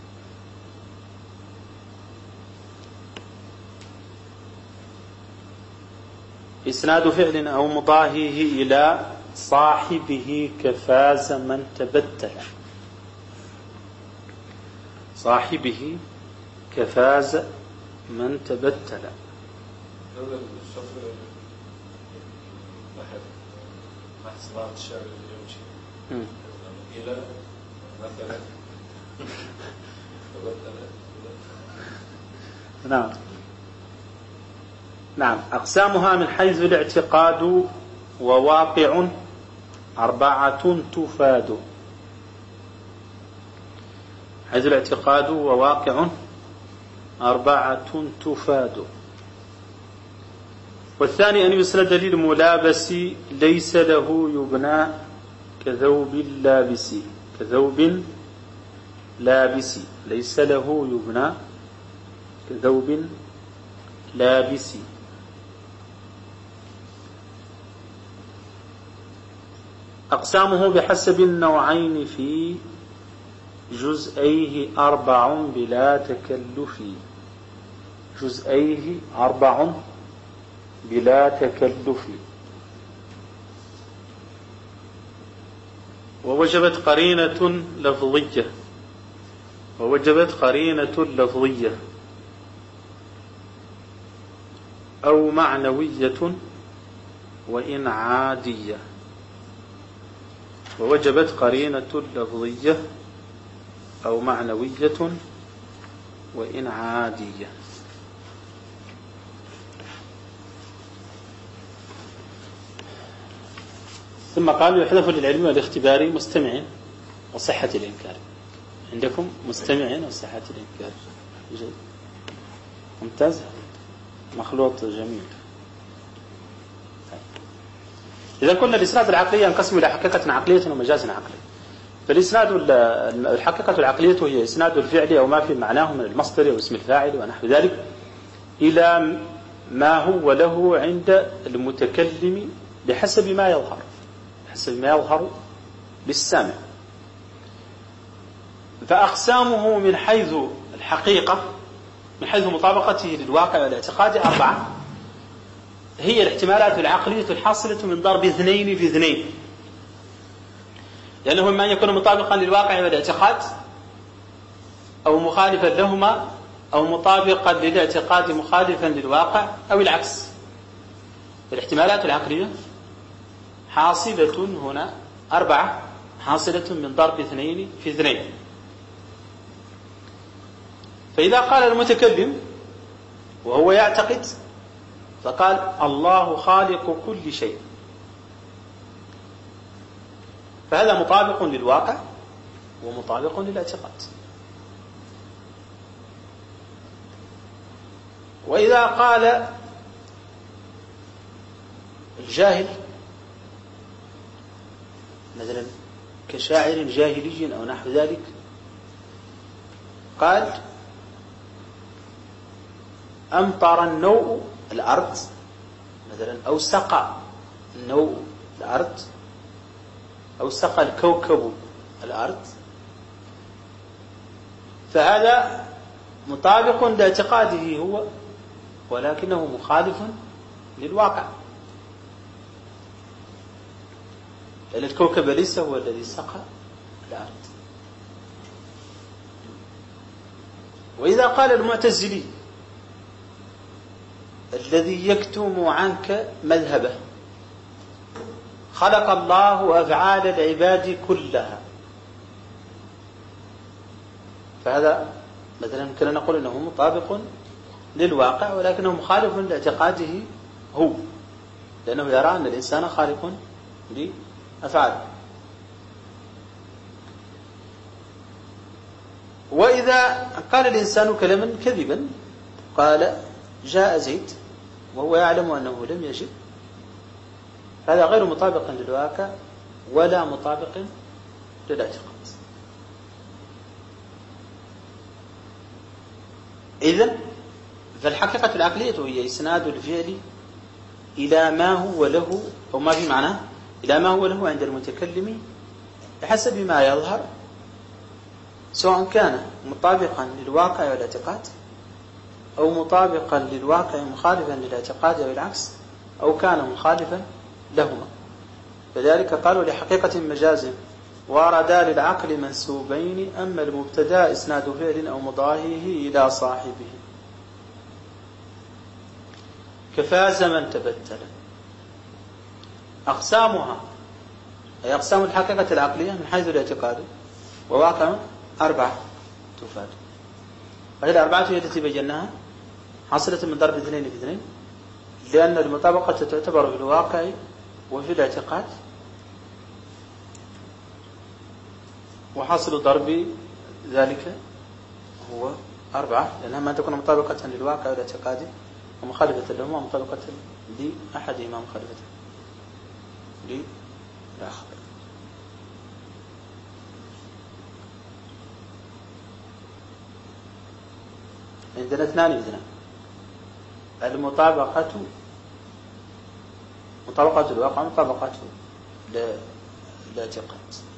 إسناد فعل أو مضاهيه إلى صاحبه كفاز من تبتل. صاحبه كفاز من تبتل. هذا الشطر بحث صناعة الشعر اليومي إلى مثلا تبتل. نعم. أقسامها من حيث الاعتقاد وواقع 4 تفاد. حيث الاعتقاد وواقع 4 تفاد. والثاني أن يسند للملابس ليس له يبنى كثوب اللابس. كثوب لابس ليس له يبنى كثوب لابس. أقسامه بحسب النوعين في جزئيه 4 بلا تكلف. جزئيه 4 بلا تكلف. ووجبت قرينة لفظية. ووجبت قرينة لفظية أو معنوية وإن عادية. ووجبت قرينة لفظية أو معنوية وإن عادية. ثم قال يحذف للعلم والاختبار مستمع وصحة الإنكار. عندكم مستمع وصحة الإنكار. جيد. ممتاز، مخلوط جميل. إذا قلنا الإسناد العقلي ينقسم إلى حقيقة عقلية ومجاز عقلي. فالإسناد الحقيقة العقلية هي إسناد الفعل أو ما في معناه من المصدر أو اسم الفاعل ونحو ذلك إلى ما هو له عند المتكلم بحسب ما يظهر للسامع. فأقسامه من حيث الحقيقة، من حيث مطابقته للواقع والاعتقاد 4. هي الاحتمالات العقلية الحاصلة من ضرب 2 في 2، لأنه إما أن يكون مطابقا للواقع والاعتقاد أو مخالفا لهما، أو مطابقا للاعتقاد مخالفا للواقع، أو العكس. الاحتمالات العقلية حاصلة هنا 4، حاصلة من ضرب 2 في 2. فإذا قال المتكلم وهو يعتقد فقال الله خالق كل شيء، فهذا مطابق للواقع ومطابق للاعتقاد. وإذا قال الجاهل مثلا كشاعر جاهلي أو نحو ذلك، قال أمطر النوء الأرض مثلا، أو سقى النوء الأرض، أو سقى الكوكب الأرض، فهذا مطابق لاعتقاده هو، ولكنه مخالف للواقع، لأن الكوكب ليس هو الذي سقى الأرض. وإذا قال المعتزلي الذي يكتم عنك مذهبه خلق الله أفعال العباد كلها، فهذا مثلا يمكن أن نقول أنه مطابق للواقع ولكنه مخالف لاعتقاده هو، لأنه يرى أن الإنسان خالق لأفعاله. وإذا قال الإنسان كلاما كذبا، قال جاء زيد وهو يعلم أنه لم يجب، هذا غير مطابق للواقع ولا مطابق للاعتقاد. إذن فالحقيقة العقلية هي إسناد الفعل إلى ما هو له، أو ما في معناه، إلى ما هو له عند المتكلم بحسب ما يظهر، سواء كان مطابقا للواقع والاعتقاد، أو مطابقا للواقع مخالفا للاعتقاد أو العكس، أو كان مخالفا لهما. فذلك قالوا لحقيقة مجاز واردا للعقل منسوبين، أما المبتدا إسناد فعل أو مضاهيه إلى صاحبه كفاز من تبتل. أقسامها أي أقسام الحقيقة العقلية من حيث الاعتقاد وواقع 4 تفاد، وهي الأربعة هي التي بيناها حاصلة من ضرب 2 في 2، لأن المطابقة تعتبر في الواقع وفي الاعتقاد، وحاصل ضرب ذلك هو 4، لأنها ما تكون مطابقة للواقع والاعتقاد ومخالفة لهما، مطابقة لأحدهما مخالفة للآخر. عندنا 2 بإذن المطابقة، مطابقة الواقع، مطابقة الاعتقاد.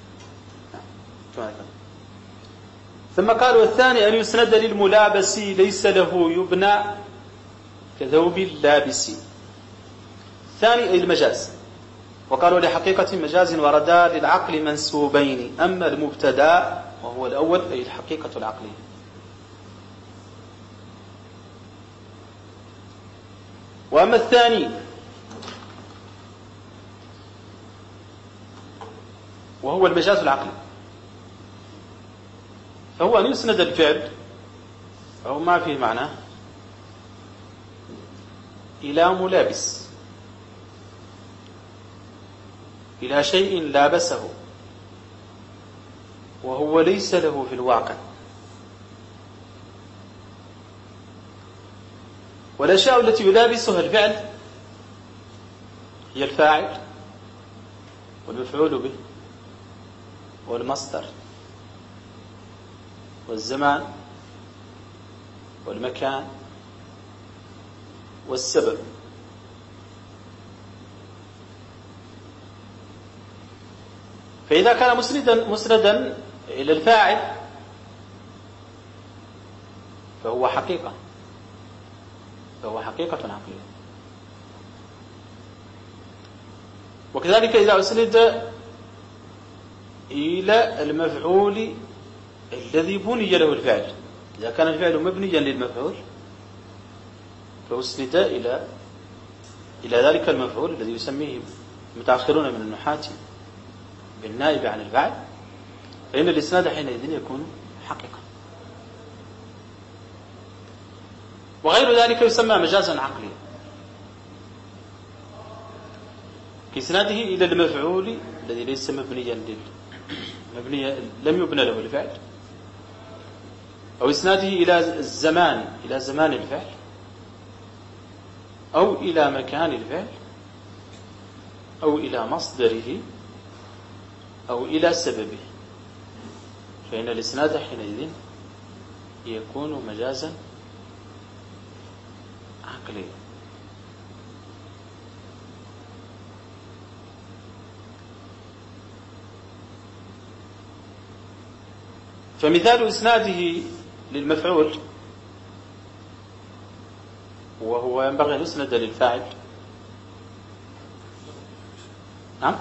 ثم قال والثاني أن يسند للملابس ليس له يبنى كذوب اللابس. الثاني أي المجاز، وقالوا لحقيقة مجاز وردا للعقل منسوبين، أما المبتدا وهو الأول أي الحقيقة العقلية. وأما الثاني وهو المجاز العقلي، فهو أن يسند الفعل أو ما فيه معناه إلى ملابس، إلى شيء لابسه وهو ليس له في الواقع، والأشياء التي يلابسها الفعل هي الفاعل والمفعول به والمصدر والزمان والمكان والسبب. فإذا كان مسندا إلى الفاعل فهو حقيقة عقلية. وكذلك إذا أسند إلى المفعول الذي بني له الفعل، إذا كان الفعل مبنيا للمفعول فأسند إلى ذلك المفعول الذي يسميه المتأخرون من النحاة بالنائب عن الفاعل، فإن الإسناد حينئذ يكون حقيقة. وغير ذلك يسمى مجازا عقليا، كإسناده إلى المفعول الذي ليس مبنيا لم يبنى له الفعل، أو إسناده إلى الزمان، إلى زمان الفعل، أو إلى مكان الفعل، أو إلى مصدره، أو إلى سببه، فإن الإسناد حينئذ يكون مجازا عقليا. فمثال إسناده للمفعول وهو ينبغي أن يسند للفاعل. نعم،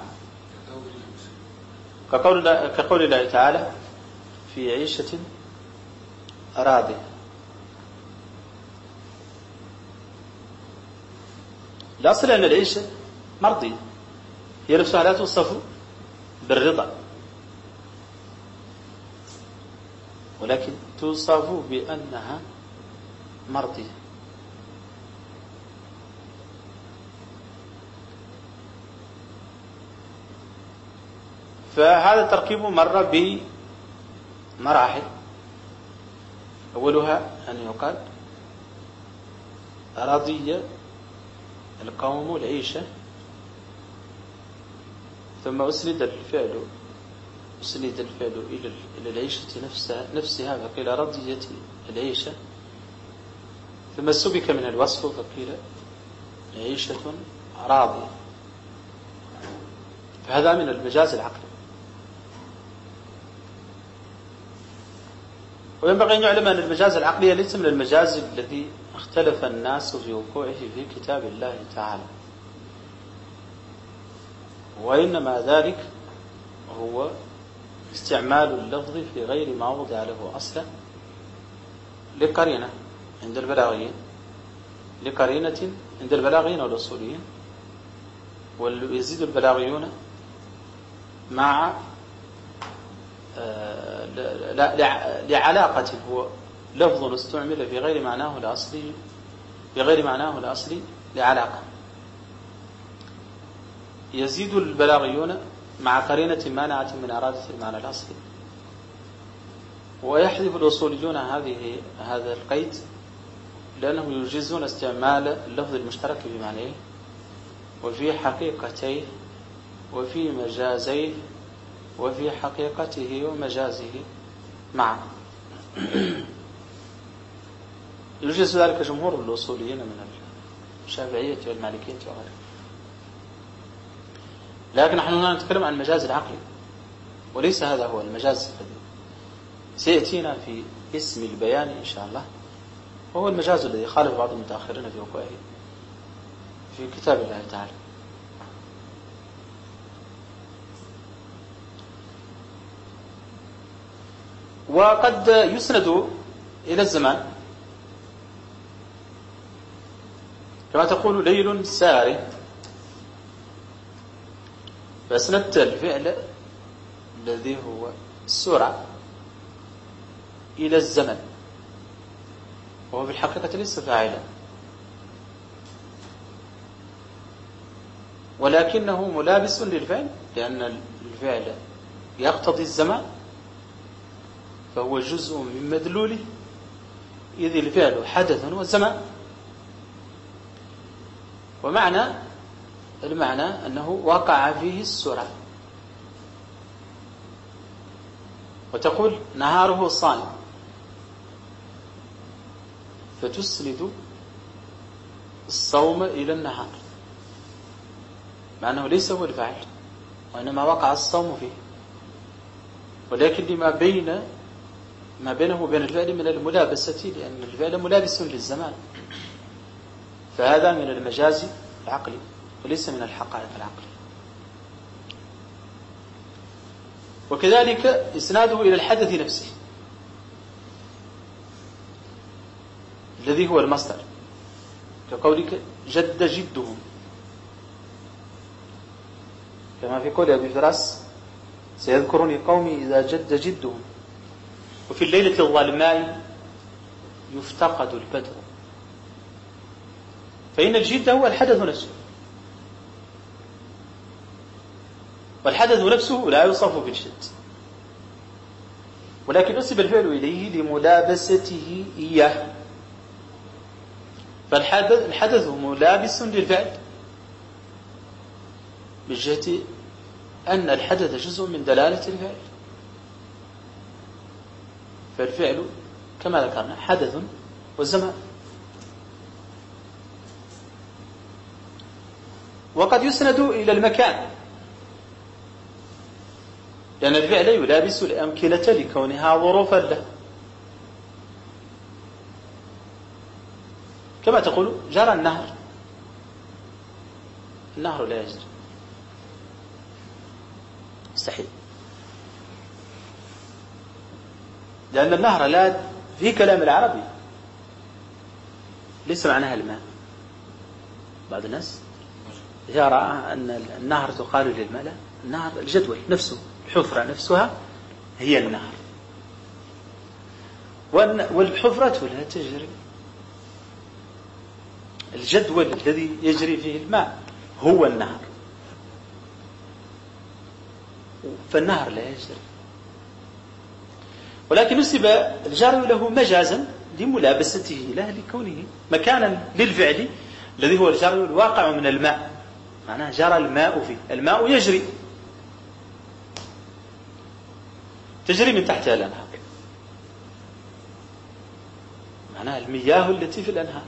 كقول الله تعالى في عيشة راضية. الأصل أن العيشة مرضية، هي نفسها لا توصف بالرضا، ولكن توصف بأنها مرضية. فهذا التركيب مر بمراحل، أولها أن يقال رضي القوم العيشة، ثم أسند الفعل إلى العيشة نفسها فقيل رضيت العيشة، ثم سبك من الوصف فقيل عيشة راضية. فهذا من المجاز العقلي. وينبغي أن يعلم أن المجاز العقلي ليس من المجاز الذي اختلف الناس في وقوعه في كتاب الله تعالى، وإنما ذلك هو استعمال اللفظ في غير ما وضع له أصلا لقرينة عند البلاغيين، لقرينة عند البلاغيين والأصوليين، ويزيد البلاغيون مع لعلاقة، هو لفظ استعمل في غير معناه الأصلي لعلاقة. يزيد البلاغيون مع قرينة مانعة من إرادة المعنى الأصلي، ويحذف الأصوليون هذا القيد لأنهم يجيزون استعمال اللفظ المشترك بمعنيه وفي حقيقتيه وفي مجازيه وفي حقيقته ومجازه معا. يجيز ذلك جمهور الأصوليين من الشافعية والمالكية وغيرهم. لكن نحن هنا نتكلم عن المجاز العقلي، وليس هذا هو المجاز الذي سيأتينا في اسم البيان إن شاء الله، وهو المجاز الذي خالف بعض المتأخرين في وقوعه في كتاب الله تعالى. وقد يسند إلى الزمان، كما تقول ليل ساري، فأسندت الفعل الذي هو السرعة إلى الزمن، وهو في الحقيقة ليس فاعلا، ولكنه ملابس للفعل، لأن الفعل يقتضي الزمان، فهو جزء من مدلوله، إذ الفعل حدث وزمان، المعنى أنه وقع فيه السرعة. وتقول نهاره صائم، فتسند الصوم إلى النهار، مع أنه ليس هو الفاعل وإنما وقع الصوم فيه، ولكن لما بينه وبين الفعل من الملابسة، لأن الفعل ملابس للزمان، فهذا من المجاز العقلي وليس من الحقائق العقلية. وكذلك إسناده إلى الحدث نفسه الذي هو المصدر، كقولك جد جدهم، كما في قول أبي فراس سيذكرني قومي إذا جد جدهم. وفي الليلة الظلماء يفتقد البدر، فإن الجد هو الحدث نفسه، والحدث نفسه لا يوصف بالجد، ولكن نسب الفعل إليه لملابسته إياه، فالحدث ملابس للفعل بجهة أن الحدث جزء من دلالة الفعل، فالفعل كما ذكرنا حدث وزمان. وقد يسند إلى المكان، لأن الفعل يلابس الأمكنة لكونها ظروفا له، كما تقول جرى النهر، النهر لا يجري، مستحيل، لأن النهر لا في كلام العربي ليس معناها الماء. بعض الناس يرى أن النهر تقال للماء، لا، النهر الجدول نفسه، الحفرة نفسها هي النهر، والحفرة لا تجري، الجدول الذي يجري فيه الماء هو النهر، فالنهر لا يجري، ولكن نسب الجار له مجازا لملابسته له، لكونه مكانا للفعل الذي هو الجار الواقع من الماء، معناه جرى الماء فيه، الماء يجري، تجري من تحتها الأنهار، معناها المياه التي في الأنهار،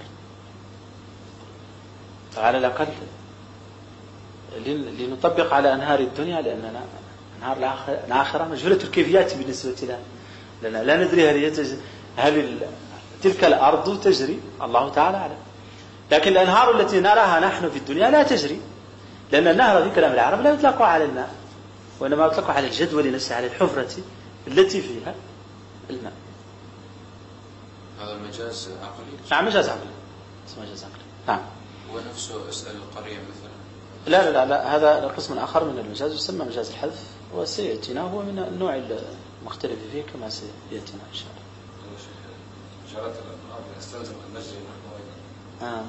فعلى الأقل لنطبق على أنهار الدنيا، لأننا أنهار الآخرة مجهولة الكيفيات بالنسبة لنا، لأننا لا ندري هل تلك الأرض تجري، الله تعالى أعلم، لكن الأنهار التي نراها نحن في الدنيا لا تجري، لأن النهر في كلام العرب لا يطلق على الماء، وإنما يطلق على الجدول نفسه، على الحفرة التي فيها الماء. هذا المجاز عقلي؟ نعم مجاز عقلي، اسمه مجاز عقلي. نعم. ونفسه اسأل القرية مثلا؟ لا لا لا، هذا قسم آخر من المجاز يسمى مجاز الحذف، وسيأتينا هو من النوع المختلف فيه كما سيأتينا إن شاء الله. جرت الأنهار يستلزم أن نجري نحن أيضا.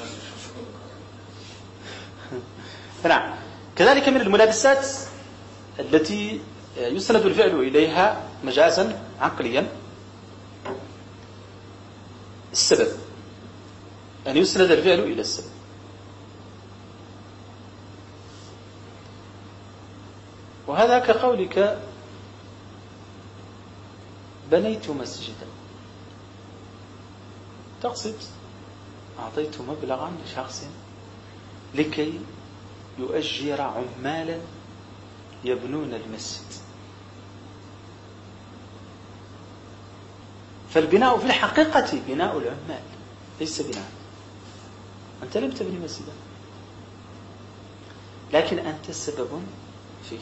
نعم. كذلك من الملابسات التي يسند الفعل إليها مجازا عقليا السبب، أن يسند الفعل إلى السبب، وهذا كقولك بنيت مسجدا، تقصد أعطيت مبلغا لشخص لكي يؤجر عمالا يبنون المسجد، فالبناء في الحقيقة بناء العمال ليس بناء، أنت لم تبني مسجدا، لكن أنت سبب فيه،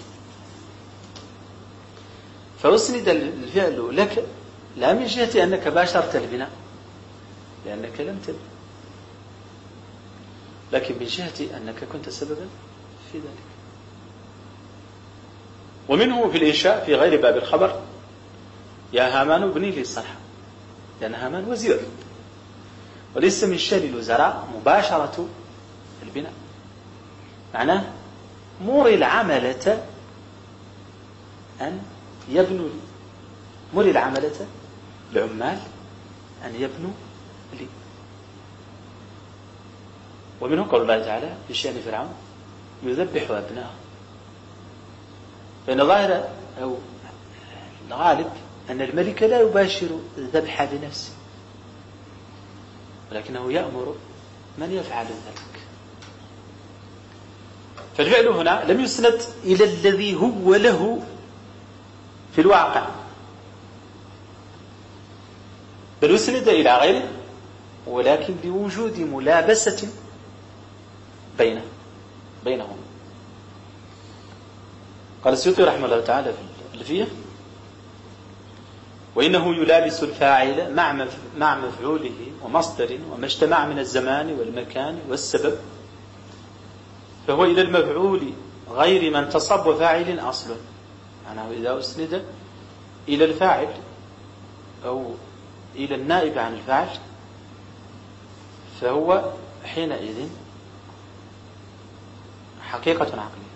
فأسند الفعل لك لا من جهة أنك باشرت البناء لأنك لم تبني، لكن من جهة أنك كنت سببا في ذلك. ومنه في الإنشاء في غير باب الخبر يا هامان ابني لي صرحا، لأن هامان وزير، وليس من شأن الوزراء مباشرة البناء، معناه مر العملة أن يبنوا لي، مر العملة العمال أن يبنوا لي، ومنه قول الله تعالى في شأن فرعون يذبح أبناءه، فإن ظاهر أو الغالب أن الملك لا يباشر الذبح بنفسه، ولكنه يأمر من يفعل ذلك. فالفعل هنا لم يسند إلى الذي هو له في الواقع، بل يسند إلى غيره، ولكن بوجود ملابسة بينهم. قال السيوطي رحمه الله تعالى في الألفية: وإنه يلابس الفاعل مع مفعوله ومصدر وما اجتمع من الزمان والمكان والسبب، فهو إلى المفعول غير من تصب وفاعل أصل. معناه إذا أسند إلى الفاعل أو إلى النائب عن الفاعل فهو حينئذ حقيقة عقلية،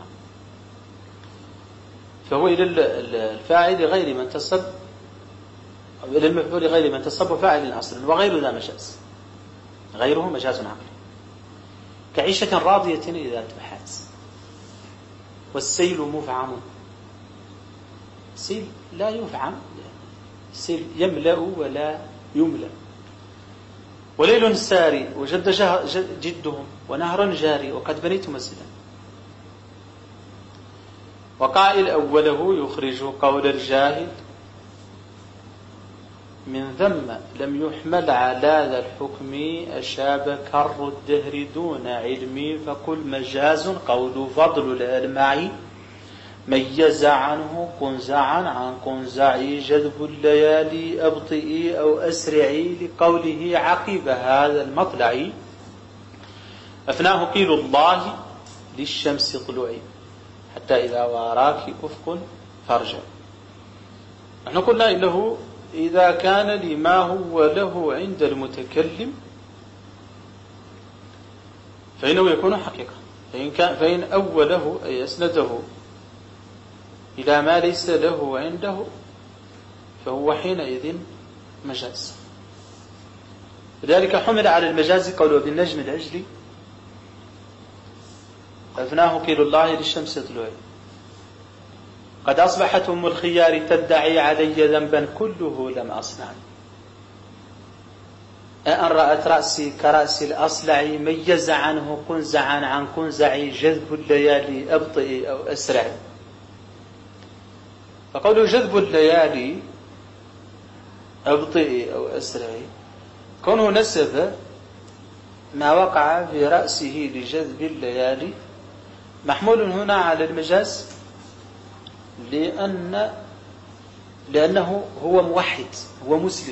فهو إلى الفاعل غير من تصب أو إلى المفعول غير من تصب وفاعل أصلا، وغير ذا مجاز، غيره مجاز عقلي، كعيشة راضية إذا تبحات، والسيل مفعم. السيل لا يفعم، السيل يملأ ولا يملأ. وليل ساري وجد جدهم ونهر جاري وقد بنيت مسجدا. وقائل أوله يخرج قول الجاهل من ذم لم يحمل على ذا الحكم أشاب كر الدهر دون علمي، فقل مجاز قول فضل الألمعي ميز عنه قنزعا عن قنزعي جذب الليالي أبطئي أو أسرعي، لقوله عقب هذا المطلع أفناه قيل الله للشمس طلوعي حتى إذا واراك أفق فارجع. نحن قلنا إنه إذا كان لما هو له عند المتكلم فإنه يكون حقيقة، فإن أوله أي أسنده إلى ما ليس له عنده فهو حينئذ مجاز. لذلك حمل على المجاز قوله بالنجم العجلي أفناه قيل الله للشمس طلوعي، قد أصبحت أم الخيار تدعي علي ذنبا كله لم أصنع، أن رأت رأسي كرأس الأصلع ميز عنه قنزعا عن قنزعي جذب الليالي أبطئ أو أسرع. فقوله جذب الليالي أبطئ أو أسرع كونه نسب ما وقع في رأسه لجذب الليالي محمول هنا على المجاز، لأنه هو موحد، هو مسلم،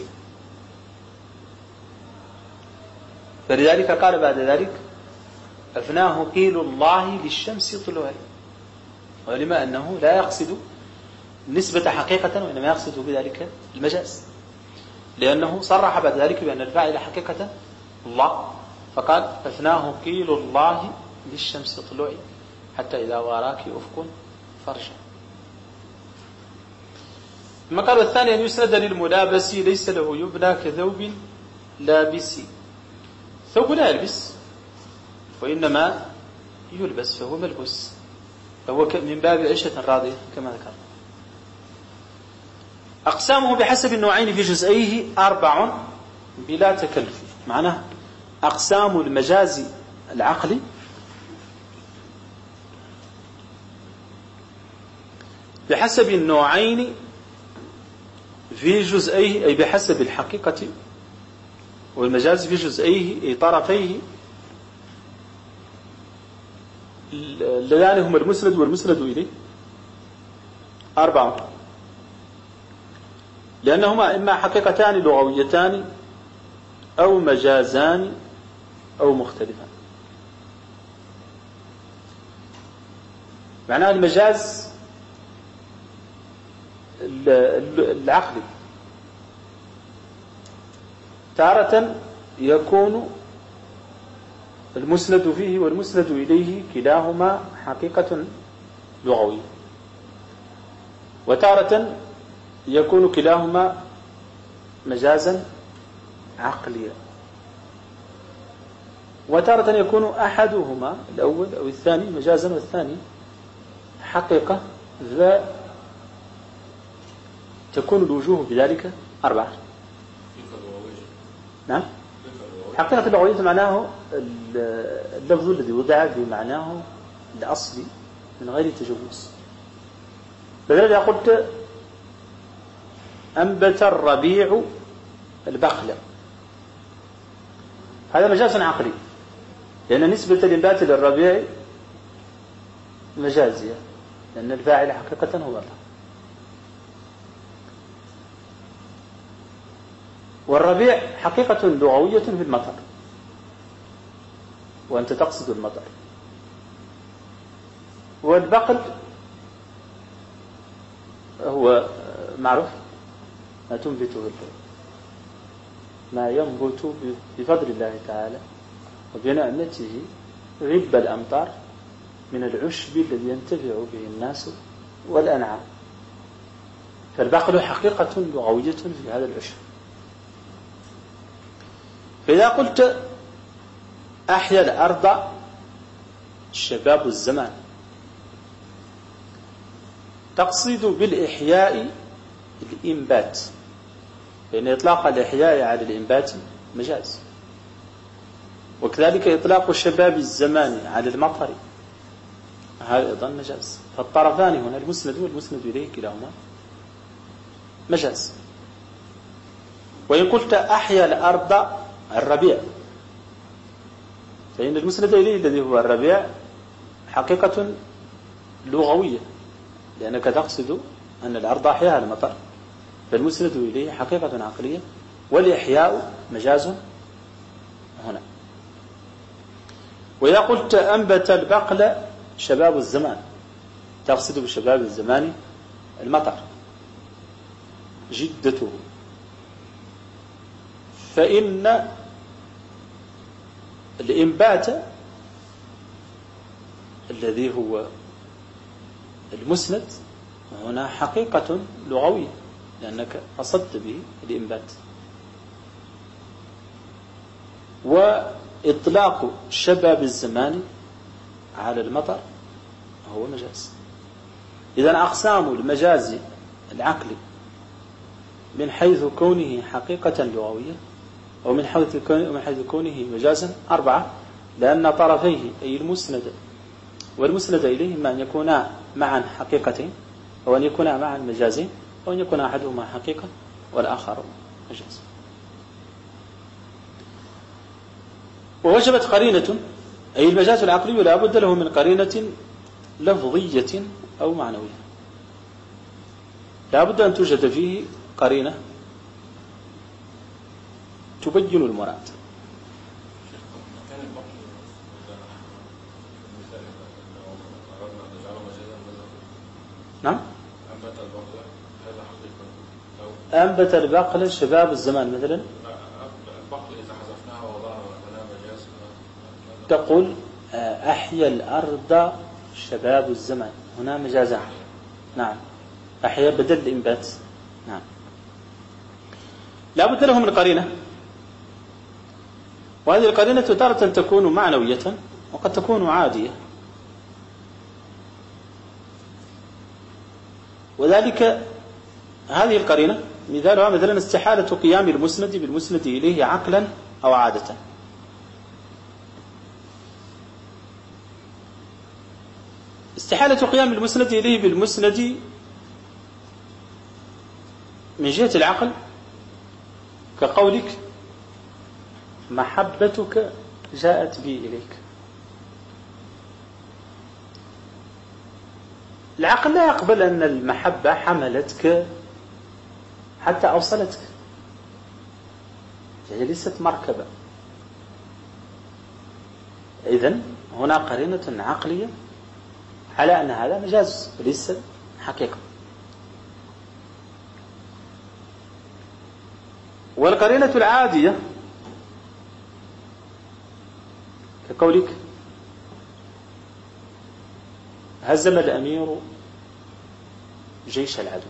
فلذلك قال بعد ذلك أفناه قيل الله للشمس طلوعي، ولما أنه لا يقصد النسبة حقيقة وإنما يقصد بذلك المجاز، لأنه صرح بعد ذلك بأن الفاعل حقيقة الله، فقال أفناه قيل الله للشمس طلوعي حتى إذا واراك أفق فرجع. ثم قال الثاني أن يسند للملابس ليس له يبنى كثوب لابس، ثوب لا يلبس وإنما يلبس فهو ملبوس، فهو من باب عيشة راضية كما ذكر. أقسامه بحسب النوعين في جزئيه 4 بلا تكلف. معناه أقسام المجاز العقلي بحسب النوعين في جزئيه، أي بحسب الحقيقة والمجاز في جزئيه أي طرفيه اللذان هما المسند والمسند إليه 4، لأنهما إما حقيقتان لغويتان أو مجازان أو مختلفان. معناه المجاز العقلي تارة يكون المسند فيه والمسند إليه كلاهما حقيقة لغوية، وتارة يكون كلاهما مجازا عقليا. وتارة يكون أحدهما الأول أو الثاني مجازا والثاني حقيقة، فتكون الوجوه بذلك 4. نعم. حقيقة اللغوية معناه اللفظ الذي وضع بمعناه الأصلي من غير تجوز. فلذا قلت أنبت الربيع البقلة، هذا مجاز عقلي، لأن نسبة الإنبات للربيع مجازية، لأن الفاعل حقيقة هو الله. والربيع حقيقة لغوية في المطر، وأنت تقصد المطر. والبقل هو معروف ما تنبته ما ينبت بفضل الله تعالى وبنعمته غب الأمطار من العشب الذي ينتفع به الناس والأنعام. فالبقل حقيقة لغوية في هذا العشب. فإذا قلت أحيا الأرض شباب الزمان، تقصد بالإحياء الإنبات، لأن إطلاق الإحياء على الإنبات مجاز، وكذلك إطلاق شباب الزمان على المطر هذا أيضا مجاز. فالطرفان هنا المسند والمسند إليه كلاهما مجاز. وإن قلت أحيا الأرض الربيع، فإن المسند إليه الذي هو الربيع حقيقة لغوية، لأنك تقصد أن الأرض أحياها المطر، فالمسند إليه حقيقة عقلية، والإحياء مجاز هنا. وإذا قلت أنبت البقل شباب الزمان، تقصد بشباب الزمان المطر جدته، فإن الإنبات الذي هو المسند هنا حقيقة لغوية، لأنك قصدت به الإنبات. وإطلاق شباب الزمان على المطر هو مجاز. إذن أقسام المجاز العقلي من حيث كونه حقيقة لغوية أو من حيث كونه مجازا 4، لأن طرفيه أي المسند والمسند إليه إما أن يكونا معا حقيقتين، أو أن يكونا معا مجازين، أو أن يكون أحدهما حقيقة والآخر مجاز. ووجبت قرينة، أي المجاز العقلي لا بد له من قرينة لفظية أو معنوية، لا بد أن توجد فيه قرينة تبين المراد. نعم. أنبت البقل شباب الزمان مثلا، البقل إذا حذفناها ووضعنا مكانها مجاز تقول أحيا الأرض شباب الزمان، هنا مجازان. نعم. أحيا بدل الإنبات. نعم. لا بد له من قرينة، وهذه القرينة تارة تكون معنوية وقد تكون عادية، وذلك هذه القرينة مثالها مثلا استحالة قيام المسند بالمسند إليه عقلا أو عادة. استحالة قيام المسند إليه بالمسند من جهة العقل كقولك محبتك جاءت بي إليك. العقل لا يقبل أن المحبة حملتك حتى أوصلتك، هي ليست مركبة. إذن هنا قرينة عقلية على أن هذا مجاز وليس حقيقة. والقرينة العادية كقولك هزم الأمير جيش العدو،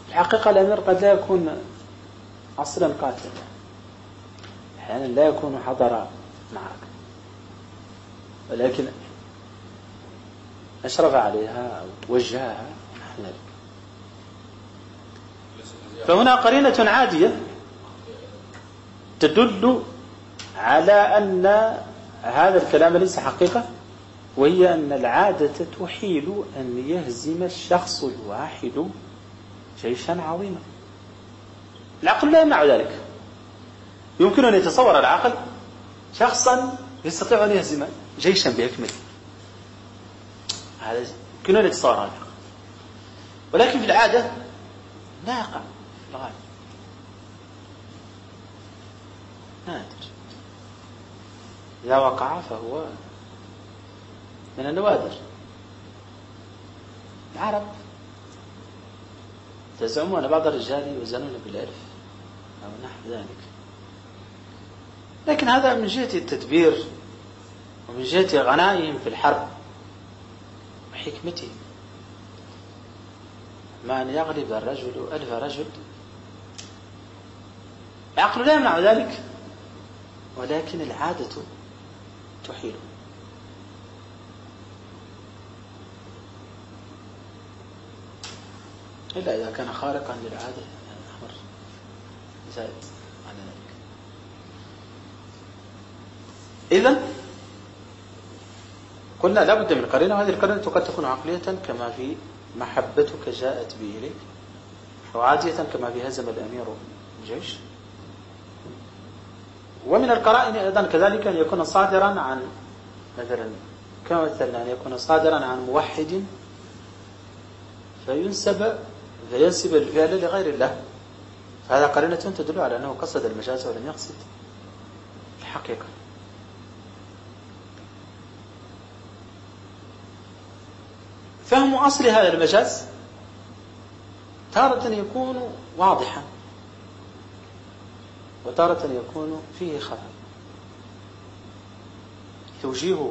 الحقيقة الأمير قد لا يكون أصلا قاتلا، أحيانا لا يكون حضر معركة، ولكن أشرف عليها أو وجهها. فهنا قرينة عادية تدل على أن هذا الكلام ليس حقيقة، وهي أن العادة تحيل أن يهزم الشخص الواحد جيشا عظيما. العقل لا يمنع ذلك. يمكن أن يتصور العقل شخصا يستطيع أن يهزم جيشا بأكمله، هذا يمكن أن يتصور العقل، ولكن في العادة لا يقع في الغالب، نادر. إذا وقع فهو من النوادر. العرب تزعم أن بعض الرجال يوزنون بالألف أو نحو ذلك، لكن هذا من جهة التدبير ومن جهة غنائهم في الحرب وحكمتهم. ما أن يغلب الرجل 1000 رجل، العقل لا يمنع ذلك، ولكن العادة تحيله. إلا إذا كان خارقا للعادة، الأمر زائد عن ذلك. إذن قلنا لا بد من قرينة، وهذه القرينة قد تكون عقلية كما في محبتك جاءت به إليك، أو عادية كما في هزم الأمير الجيش. ومن القرائن أيضا كذلك أن يكون صادرا عن مثلا كما مثلنا أن يكون صادرا عن موحد فينسب الفعل لغير الله، فهذا قرينة تدل على أنه قصد المجاز ولم يقصد الحقيقة. فهم أصل هذا المجاز تارة يكون واضحا، وتارة يكون فيه خفاء. توجيهه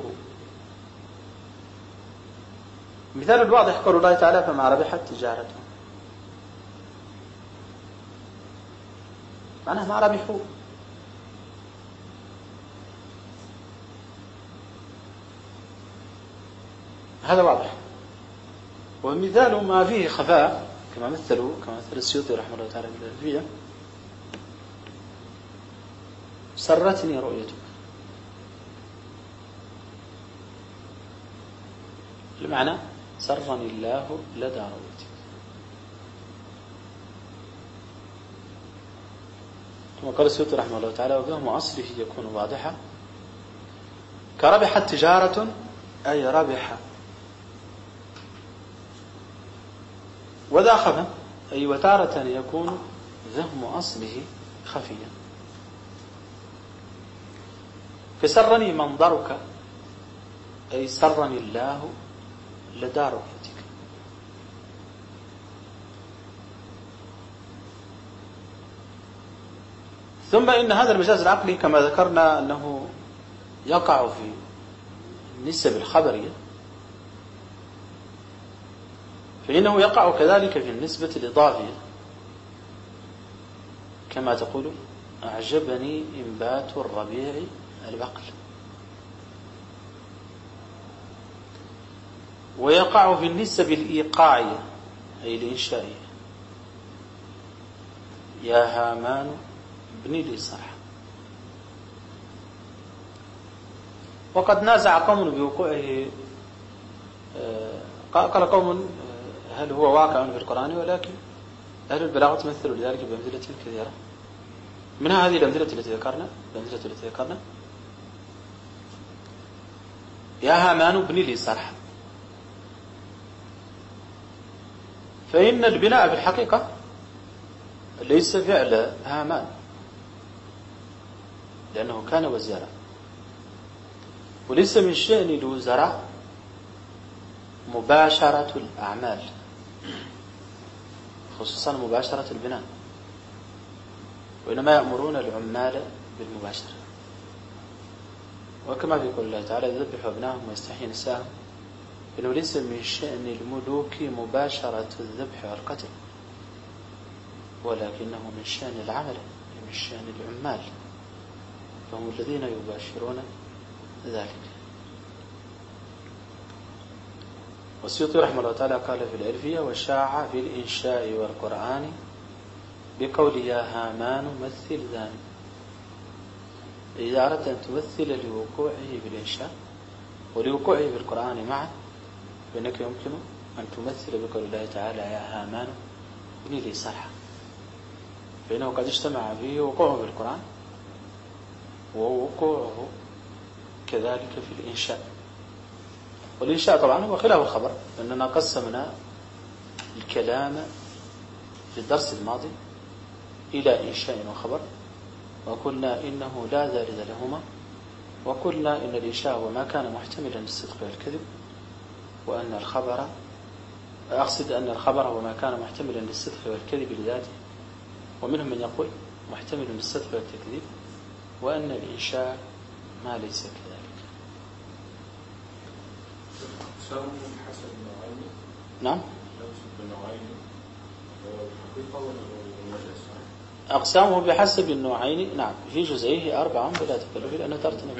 مثال الواضح قول الله تعالى: فما ربحت تجارتهم، معناه ما ربحوا. هذا واضح. ومثال ما فيه خفاء كما مثل السيوطي رحمه الله تعالى في الألفية: سرتني رؤيتك. المعنى: سرني الله لدى رؤيتك. كما قال السيوطي رحمه الله تعالى: وفهم أصله يكون واضحا كربحت تجارة، أي ربح. وذا خفا، أي وتارة يكون ذهم أصله خفيا، فسرني منظرك، أي سرني الله لدى رؤيتك. ثم إن هذا المجاز العقلي كما ذكرنا أنه يقع في النسب الخبرية، فإنه يقع كذلك في النسبة الإضافية، كما تقول: أعجبني إنبات الربيع البقل. ويقع في النسب الإيقاعية أي الإنشائية: يا هامان ابن لي صرحا. وقد نازع قوم بوقوعه، قال قوم: هل هو واقع في القرآن؟ ولكن أهل البلاغة مثلوا لذلك بأمثلة كثيرة، منها هذه الأمثلة التي ذكرنا: يا هامان ابن لي صرحا. فإن البناء في الحقيقة ليس فعل هامان، لأنه كان وزيرا، وليس من شأن الوزراء مباشرة الأعمال، خصوصا مباشرة البناء، وإنما يأمرون العمال بالمباشرة. وكما في قول الله تعالى: يذبح أبناءهم ويستحيي نساءهم، إنه ليس من شأن الملوك مباشرة الذبح والقتل، ولكنه من شأن العمل، من شأن العمال، فهم الذين يباشرون ذلك. والسيوطي رحمه الله تعالى قال في الألفية: وشاع في الإنشاء والقرآن بقول يا هامان مثل ذاني. إذا أردت أن تمثل لوقوعه بالإنشاء ولوقوعه بالقرآن معا، فإنك يمكن أن تمثل بقول الله تعالى: يا هامان ابني لي صرحا، فإنه قد اجتمع فيه وقوعه بالقرآن ووقوعه كذلك في الإنشاء. والإنشاء طبعا هو خلاف الخبر، لأننا قسمنا الكلام في الدرس الماضي إلى إنشاء وخبر، وقلنا إنه لا ذارد لهما، وقلنا إن الإنشاء هو ما كان محتملا للصدق والكذب، وأن الخبر أقصد أن الخبر هو ما كان محتملا للصدق والكذب لذاته، ومنهم من يقول محتمل للصدق والتكذيب، وأن الإنشاء ما ليس كذلك. نعم، أقسامه بحسب النوعين. نعم، في جزئيه 4 بلا تكلف لأنه ترتنب.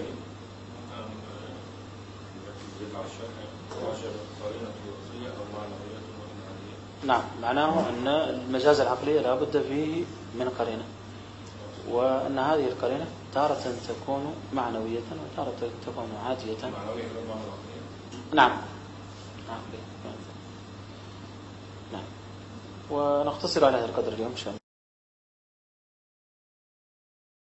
نعم، معناه أن المجاز العقلية لا بد فيه من قرينة، وأن هذه القرينة تارة تكون معنوية وتارة تكون عادية. نعم. نعم. ونقتصر على هذا القدر اليوم إن شاء الله.